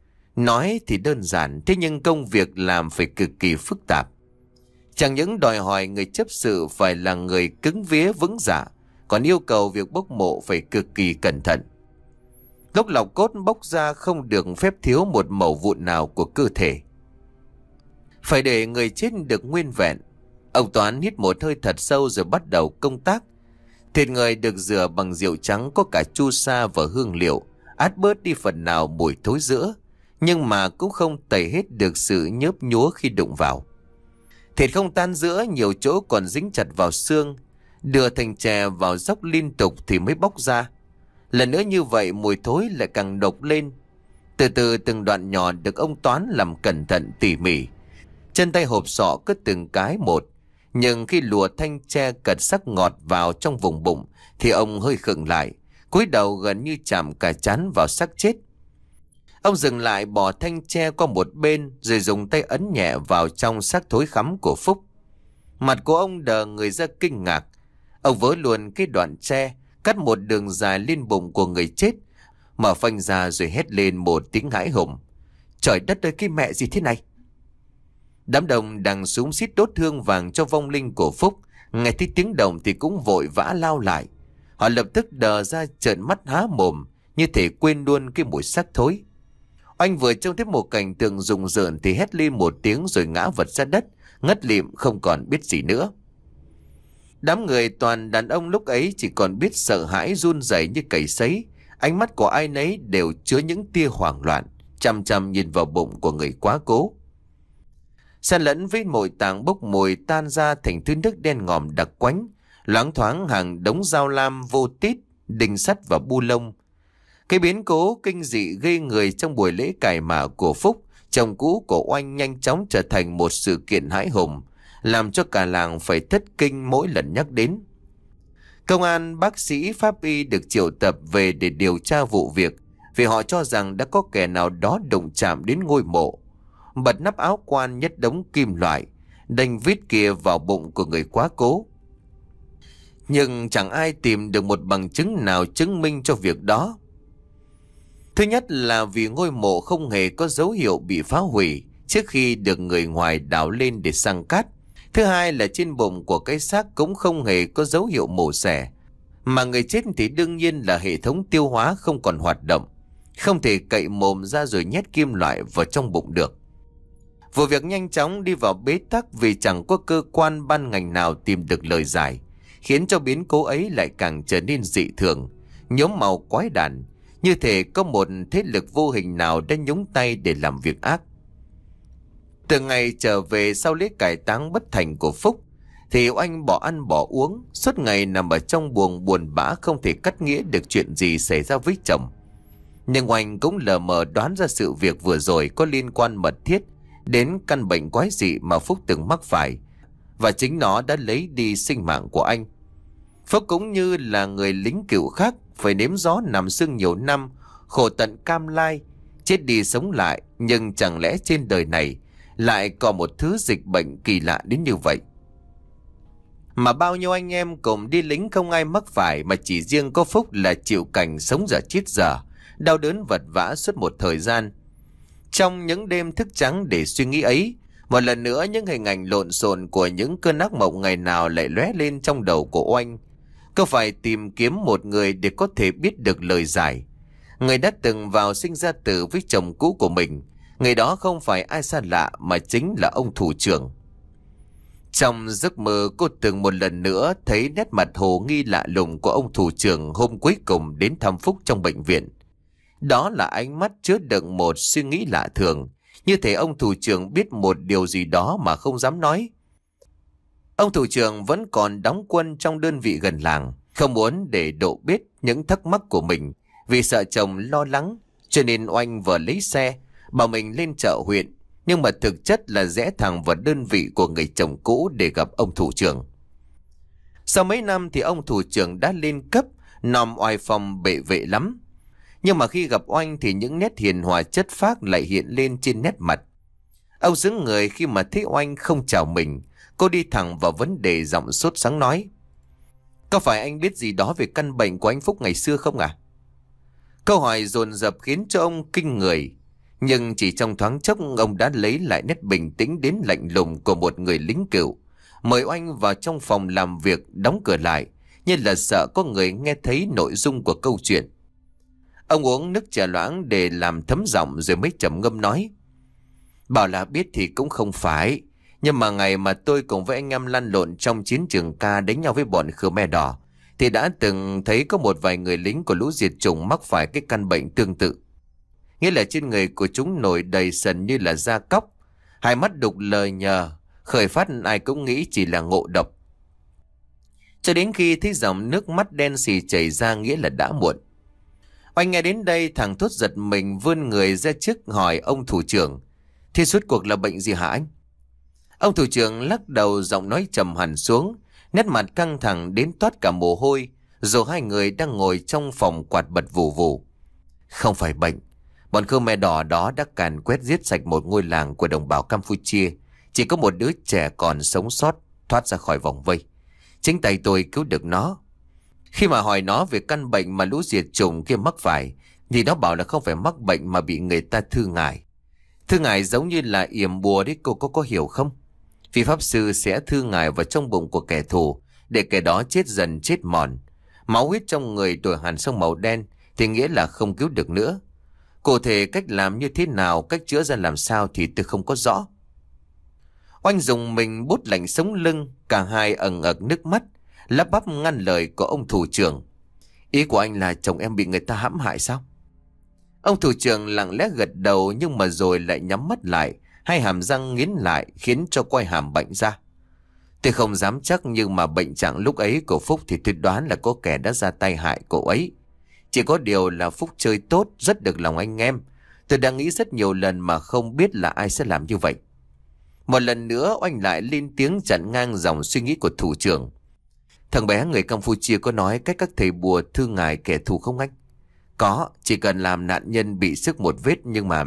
Nói thì đơn giản, thế nhưng công việc làm phải cực kỳ phức tạp. Chẳng những đòi hỏi người chấp sự phải là người cứng vía vững dạ, còn yêu cầu việc bốc mộ phải cực kỳ cẩn thận. Gốc lọc cốt bốc ra không được phép thiếu một mẩu vụn nào của cơ thể. Phải để người chết được nguyên vẹn. Ông Toán hít một hơi thật sâu rồi bắt đầu công tác. Thịt người được rửa bằng rượu trắng có cả chu sa và hương liệu, át bớt đi phần nào mùi thối rữa, nhưng mà cũng không tẩy hết được sự nhớp nhúa khi đụng vào. Thịt không tan rữa, nhiều chỗ còn dính chặt vào xương, đưa thành chè vào dốc liên tục thì mới bóc ra. Lần nữa như vậy mùi thối lại càng độc lên. Từ từ từng đoạn nhỏ được ông Toán làm cẩn thận tỉ mỉ. Chân tay hộp sọ cất từng cái một. Nhưng khi lùa thanh tre cật sắc ngọt vào trong vùng bụng thì ông hơi khựng lại, cúi đầu gần như chạm cả trán vào xác chết. Ông dừng lại bỏ thanh tre qua một bên rồi dùng tay ấn nhẹ vào trong xác thối khắm của Phúc. Mặt của ông đờ người ra kinh ngạc. Ông vớ luôn cái đoạn tre, cắt một đường dài lên bụng của người chết, mở phanh ra rồi hét lên một tiếng hãi hùng. Trời đất ơi, cái mẹ gì thế này? Đám đông đang súng xít đốt hương vàng cho vong linh của Phúc, nghe thấy tiếng động thì cũng vội vã lao lại. Họ lập tức đờ ra trợn mắt há mồm, như thể quên luôn cái mùi xác thối. Anh vừa trông thấy một cảnh tượng rùng rợn thì hét lên một tiếng rồi ngã vật ra đất, ngất lịm không còn biết gì nữa. Đám người toàn đàn ông lúc ấy chỉ còn biết sợ hãi run rẩy như cầy sấy. Ánh mắt của ai nấy đều chứa những tia hoảng loạn, chằm chằm nhìn vào bụng của người quá cố. Xen lẫn với mồi tàng bốc mùi tan ra thành thứ nước đen ngòm đặc quánh, loáng thoáng hàng đống dao lam vô tít, đinh sắt và bu lông. Cái biến cố kinh dị gây người trong buổi lễ cải mạ của Phúc, chồng cũ của Oanh, nhanh chóng trở thành một sự kiện hãi hùng, làm cho cả làng phải thất kinh mỗi lần nhắc đến. Công an, bác sĩ, pháp y được triệu tập về để điều tra vụ việc, vì họ cho rằng đã có kẻ nào đó đụng chạm đến ngôi mộ. Bật nắp áo quan nhất đống kim loại, đành vít kia vào bụng của người quá cố. Nhưng chẳng ai tìm được một bằng chứng nào chứng minh cho việc đó. Thứ nhất là vì ngôi mộ không hề có dấu hiệu bị phá hủy trước khi được người ngoài đào lên để xăng cát. Thứ hai là trên bụng của cái xác cũng không hề có dấu hiệu mổ xẻ. Mà người chết thì đương nhiên là hệ thống tiêu hóa không còn hoạt động, không thể cậy mồm ra rồi nhét kim loại vào trong bụng được. Vụ việc nhanh chóng đi vào bế tắc vì chẳng có cơ quan ban ngành nào tìm được lời giải, khiến cho biến cố ấy lại càng trở nên dị thường, nhuốm màu quái đản, như thể có một thế lực vô hình nào đã nhúng tay để làm việc ác. Từ ngày trở về sau lễ cải táng bất thành của Phúc thì Oanh bỏ ăn bỏ uống, suốt ngày nằm ở trong buồng buồn bã, không thể cắt nghĩa được chuyện gì xảy ra với chồng. Nhưng Oanh cũng lờ mờ đoán ra sự việc vừa rồi có liên quan mật thiết đến căn bệnh quái dị mà Phúc từng mắc phải, và chính nó đã lấy đi sinh mạng của anh. Phúc cũng như là người lính cựu khác phải nếm gió nằm sương nhiều năm, khổ tận cam lai, chết đi sống lại. Nhưng chẳng lẽ trên đời này lại có một thứ dịch bệnh kỳ lạ đến như vậy? Mà bao nhiêu anh em cùng đi lính không ai mắc phải, mà chỉ riêng có Phúc là chịu cảnh sống dở chết dở, đau đớn vật vã suốt một thời gian. Trong những đêm thức trắng để suy nghĩ ấy, một lần nữa những hình ảnh lộn xộn của những cơn ác mộng ngày nào lại lóe lên trong đầu của Oanh. Cô phải tìm kiếm một người để có thể biết được lời giải. Người đã từng vào sinh ra tử với chồng cũ của mình. Người đó không phải ai xa lạ mà chính là ông thủ trưởng. Trong giấc mơ, cô từng một lần nữa thấy nét mặt hồ nghi lạ lùng của ông thủ trưởng hôm cuối cùng đến thăm Phúc trong bệnh viện. Đó là ánh mắt chứa đựng một suy nghĩ lạ thường, như thể ông thủ trưởng biết một điều gì đó mà không dám nói. Ông thủ trưởng vẫn còn đóng quân trong đơn vị gần làng, không muốn để Độ biết những thắc mắc của mình, vì sợ chồng lo lắng, cho nên Oanh vừa lấy xe bảo mình lên chợ huyện, nhưng mà thực chất là rẽ thẳng vào đơn vị của người chồng cũ để gặp ông thủ trưởng. Sau mấy năm thì ông thủ trưởng đã lên cấp, nòm oai phong bệ vệ lắm. Nhưng mà khi gặp Oanh thì những nét hiền hòa chất phác lại hiện lên trên nét mặt. Ông sững người khi mà thấy Oanh không chào mình. Cô đi thẳng vào vấn đề, giọng sốt sắng nói: "Có phải anh biết gì đó về căn bệnh của anh Phúc ngày xưa không à?" Câu hỏi dồn dập khiến cho ông kinh người. Nhưng chỉ trong thoáng chốc, ông đã lấy lại nét bình tĩnh đến lạnh lùng của một người lính cựu, mời Oanh vào trong phòng làm việc, đóng cửa lại, như là sợ có người nghe thấy nội dung của câu chuyện. Ông uống nước trà loãng để làm thấm giọng rồi mới trầm ngâm nói: "Bảo là biết thì cũng không phải. Nhưng mà ngày mà tôi cùng với anh em lăn lộn trong chiến trường ca đánh nhau với bọn Khmer Đỏ, thì đã từng thấy có một vài người lính của lũ diệt chủng mắc phải cái căn bệnh tương tự. Nghĩa là trên người của chúng nổi đầy sần như là da cóc, hai mắt đục lờ nhờ, khởi phát ai cũng nghĩ chỉ là ngộ độc. Cho đến khi thấy dòng nước mắt đen xì chảy ra nghĩa là đã muộn." Oanh nghe đến đây thằng thốt giật mình, vươn người ra trước hỏi ông thủ trưởng: "Thế suốt cuộc là bệnh gì hả anh?" Ông thủ trưởng lắc đầu, giọng nói trầm hẳn xuống, nét mặt căng thẳng đến toát cả mồ hôi, dù hai người đang ngồi trong phòng quạt bật vù vù. "Không phải bệnh. Bọn Khmer Đỏ đó đã càn quét giết sạch một ngôi làng của đồng bào Campuchia. Chỉ có một đứa trẻ còn sống sót thoát ra khỏi vòng vây. Chính tay tôi cứu được nó. Khi mà hỏi nó về căn bệnh mà lũ diệt chủng kia mắc phải, thì nó bảo là không phải mắc bệnh mà bị người ta thư ngải. Thư ngải giống như là yểm bùa đấy, cô có có hiểu không? Vì pháp sư sẽ thư ngải vào trong bụng của kẻ thù, để kẻ đó chết dần chết mòn. Máu huyết trong người đổi hẳn sang màu đen thì nghĩa là không cứu được nữa. Cụ thể cách làm như thế nào, cách chữa ra làm sao thì tôi không có rõ." Oanh dùng mình bút lạnh sống lưng, cả hai ẩn ực nước mắt, lắp bắp ngăn lời của ông thủ trưởng: "Ý của anh là chồng em bị người ta hãm hại sao?" Ông thủ trưởng lặng lẽ gật đầu, nhưng mà rồi lại nhắm mắt lại, hai hàm răng nghiến lại khiến cho quai hàm bệnh ra. "Tôi không dám chắc, nhưng mà bệnh trạng lúc ấy của Phúc thì tôi đoán là có kẻ đã ra tay hại cậu ấy. Chỉ có điều là Phúc chơi tốt, rất được lòng anh em. Tôi đã nghĩ rất nhiều lần mà không biết là ai sẽ làm như vậy." Một lần nữa Oanh lại lên tiếng chặn ngang dòng suy nghĩ của thủ trưởng: "Thằng bé người Campuchia có nói cách các thầy bùa thư ngài kẻ thù không anh?" "Có, chỉ cần làm nạn nhân bị sức một vết, nhưng mà..."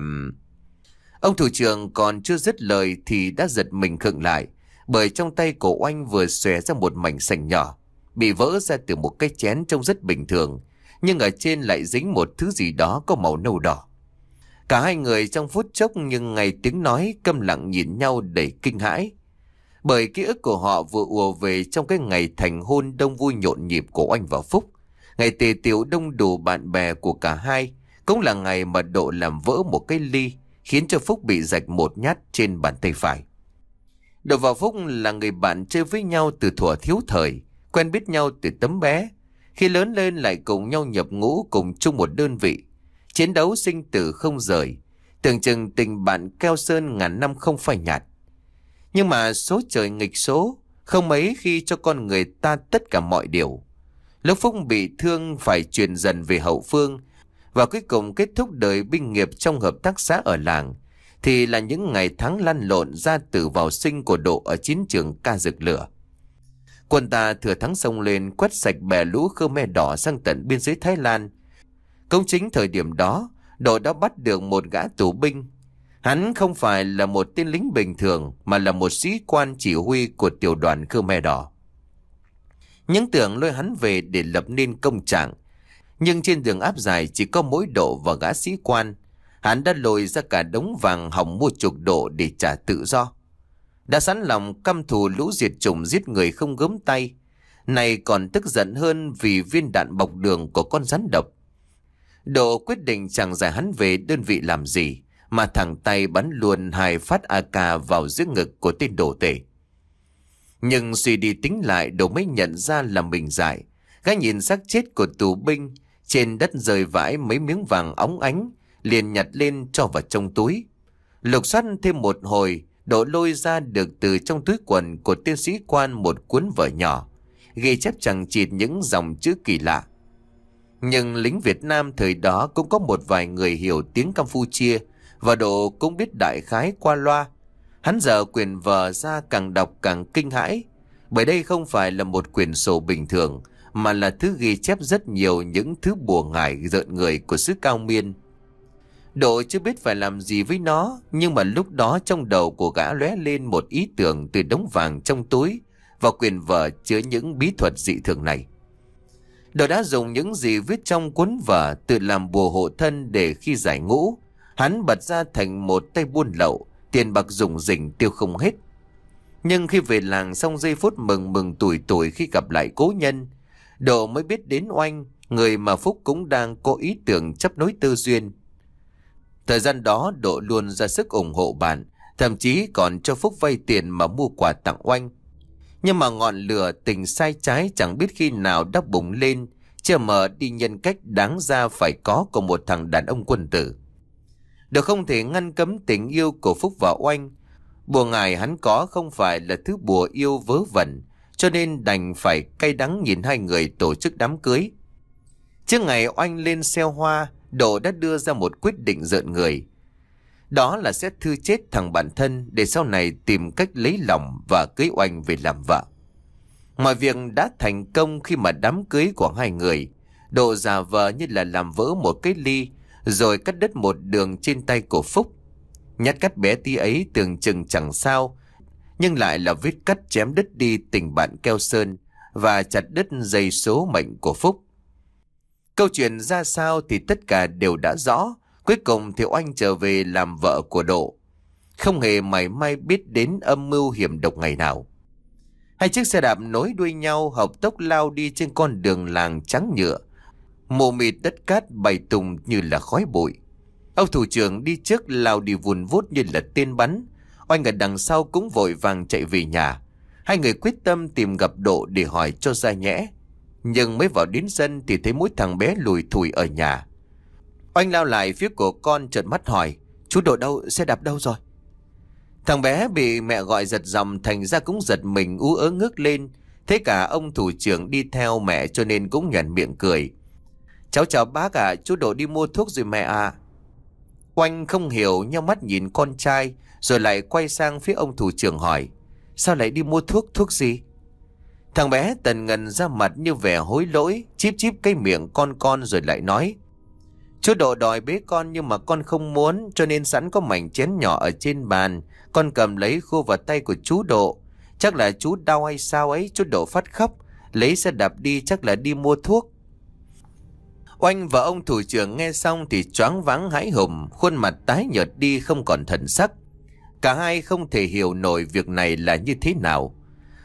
Ông thủ trưởng còn chưa dứt lời thì đã giật mình khựng lại, bởi trong tay của Oanh vừa xòe ra một mảnh sành nhỏ, bị vỡ ra từ một cái chén trông rất bình thường, nhưng ở trên lại dính một thứ gì đó có màu nâu đỏ. Cả hai người trong phút chốc nhưng ngày tiếng nói câm lặng nhìn nhau đầy kinh hãi, bởi ký ức của họ vừa ùa về trong cái ngày thành hôn đông vui nhộn nhịp của Oanh và Phúc, ngày tề tiệu đông đủ bạn bè của cả hai, cũng là ngày mà Độ làm vỡ một cái ly khiến cho Phúc bị rạch một nhát trên bàn tay phải. Độ và Phúc là người bạn chơi với nhau từ thuở thiếu thời, quen biết nhau từ tấm bé. Khi lớn lên lại cùng nhau nhập ngũ cùng chung một đơn vị, chiến đấu sinh tử không rời, tưởng chừng tình bạn keo sơn ngàn năm không phai nhạt. Nhưng mà số trời nghịch số, không mấy khi cho con người ta tất cả mọi điều. Lúc Phúc bị thương phải chuyển dần về hậu phương, và cuối cùng kết thúc đời binh nghiệp trong hợp tác xã ở làng, thì là những ngày tháng lăn lộn ra tử vào sinh của Độ ở chiến trường ca rực lửa. Quân ta thừa thắng xông lên quét sạch bè lũ Khmer Đỏ sang tận biên giới Thái Lan. Cũng chính thời điểm đó, Độ đã bắt được một gã tù binh. Hắn không phải là một tên lính bình thường, mà là một sĩ quan chỉ huy của tiểu đoàn Khmer Đỏ. Những tưởng lôi hắn về để lập nên công trạng, nhưng trên đường áp giải chỉ có mỗi Độ và gã sĩ quan. Hắn đã lôi ra cả đống vàng hỏng mua chuộc Độ để trả tự do. Đã sẵn lòng căm thù lũ diệt chủng giết người không gớm tay, này còn tức giận hơn vì viên đạn bọc đường của con rắn độc. Độ quyết định chẳng giải hắn về đơn vị làm gì, mà thẳng tay bắn luôn hai phát a ca vào giữa ngực của tên đồ tể. Nhưng suy đi tính lại, Độ mới nhận ra là mình dại. Gã nhìn xác chết của tù binh, trên đất rơi vãi mấy miếng vàng óng ánh, liền nhặt lên cho vào trong túi. Lục soát thêm một hồi, Độ lôi ra được từ trong túi quần của tên sĩ quan một cuốn vở nhỏ, ghi chép chằng chịt những dòng chữ kỳ lạ. Nhưng lính Việt Nam thời đó cũng có một vài người hiểu tiếng Campuchia, và Độ cũng biết đại khái qua loa. Hắn dở quyển vở ra, càng đọc càng kinh hãi, bởi đây không phải là một quyển sổ bình thường, mà là thứ ghi chép rất nhiều những thứ bùa ngải rợn người của xứ Cao Miên. Độ chưa biết phải làm gì với nó, nhưng mà lúc đó trong đầu của gã lóe lên một ý tưởng từ đống vàng trong túi và quyển vở chứa những bí thuật dị thường này. Độ đã dùng những gì viết trong cuốn vở tự làm bùa hộ thân, để khi giải ngũ, hắn bật ra thành một tay buôn lậu, tiền bạc rủng rỉnh tiêu không hết. Nhưng khi về làng xong giây phút mừng mừng tuổi tuổi khi gặp lại cố nhân, Độ mới biết đến Oanh, người mà Phúc cũng đang có ý tưởng chấp nối tư duyên. Thời gian đó Độ luôn ra sức ủng hộ bạn, thậm chí còn cho Phúc vay tiền mà mua quà tặng Oanh. Nhưng mà ngọn lửa tình sai trái chẳng biết khi nào đã bùng lên, chưa mờ đi nhân cách đáng ra phải có của một thằng đàn ông quân tử. Độ không thể ngăn cấm tình yêu của Phúc và Oanh. Bùa ngải hắn có không phải là thứ bùa yêu vớ vẩn, cho nên đành phải cay đắng nhìn hai người tổ chức đám cưới. Trước ngày Oanh lên xeo hoa, Độ đã đưa ra một quyết định rợn người. Đó là sẽ thư chết thằng bạn thân, để sau này tìm cách lấy lòng và cưới Oanh về làm vợ. Mọi việc đã thành công khi mà đám cưới của hai người. Độ giả vờ như là làm vỡ một cái ly, rồi cắt đứt một đường trên tay của Phúc. Nhát cắt bé tí ấy tưởng chừng chẳng sao, nhưng lại là vết cắt chém đứt đi tình bạn keo sơn và chặt đứt dây số mệnh của Phúc. Câu chuyện ra sao thì tất cả đều đã rõ. Cuối cùng thì Oanh trở về làm vợ của Độ, không hề mảy may biết đến âm mưu hiểm độc ngày nào. Hai chiếc xe đạp nối đuôi nhau hợp tốc lao đi trên con đường làng trắng nhựa, mù mịt đất cát bay tung như là khói bụi. Ông thủ trưởng đi trước lao đi vùn vút như là tên bắn. Oanh ở đằng sau cũng vội vàng chạy về nhà. Hai người quyết tâm tìm gặp Độ để hỏi cho ra nhẽ. Nhưng mới vào đến sân thì thấy mỗi thằng bé lùi thủi ở nhà. Oanh lao lại phía của con, trợn mắt hỏi: "Chú Độ đâu? Xe đạp đâu rồi?" Thằng bé bị mẹ gọi giật dòng, thành ra cũng giật mình ú ớ ngước lên. Thế cả ông thủ trưởng đi theo mẹ cho nên cũng nhoẻn miệng cười: "Cháu chào bác ạ, à, chú Độ đi mua thuốc rồi mẹ à." Oanh không hiểu, nheo mắt nhìn con trai, rồi lại quay sang phía ông thủ trưởng hỏi: "Sao lại đi mua thuốc? Thuốc gì?" Thằng bé tần ngần ra mặt như vẻ hối lỗi, chíp chíp cái miệng con con rồi lại nói: "Chú Độ đòi bế con nhưng mà con không muốn, cho nên sẵn có mảnh chén nhỏ ở trên bàn, con cầm lấy khô vào tay của chú Độ. Chắc là chú đau hay sao ấy." Chú Độ phát khóc, lấy xe đạp đi, chắc là đi mua thuốc. Oanh và ông thủ trưởng nghe xong thì choáng váng hãi hùng, khuôn mặt tái nhợt đi không còn thần sắc. Cả hai không thể hiểu nổi việc này là như thế nào.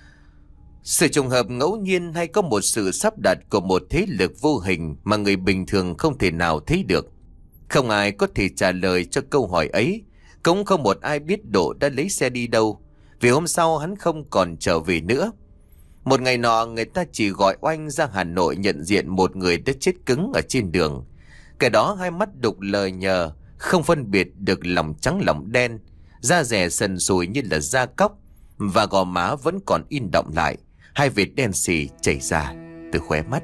Sự trùng hợp ngẫu nhiên hay có một sự sắp đặt của một thế lực vô hình mà người bình thường không thể nào thấy được? Không ai có thể trả lời cho câu hỏi ấy. Cũng không một ai biết Độ đã lấy xe đi đâu, vì hôm sau hắn không còn trở về nữa. Một ngày nọ, người ta chỉ gọi Oanh ra Hà Nội nhận diện một người đã chết cứng ở trên đường. Kẻ đó hai mắt đục lờ nhờ, không phân biệt được lòng trắng lòng đen, da rẻ sần sùi như là da cóc, và gò má vẫn còn in đọng lại hai vệt đen xì chảy ra từ khóe mắt.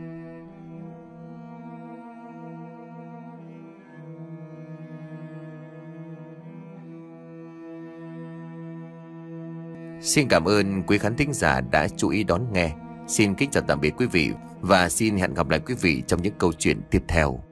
Xin cảm ơn quý khán thính giả đã chú ý đón nghe. Xin kính chào tạm biệt quý vị và xin hẹn gặp lại quý vị trong những câu chuyện tiếp theo.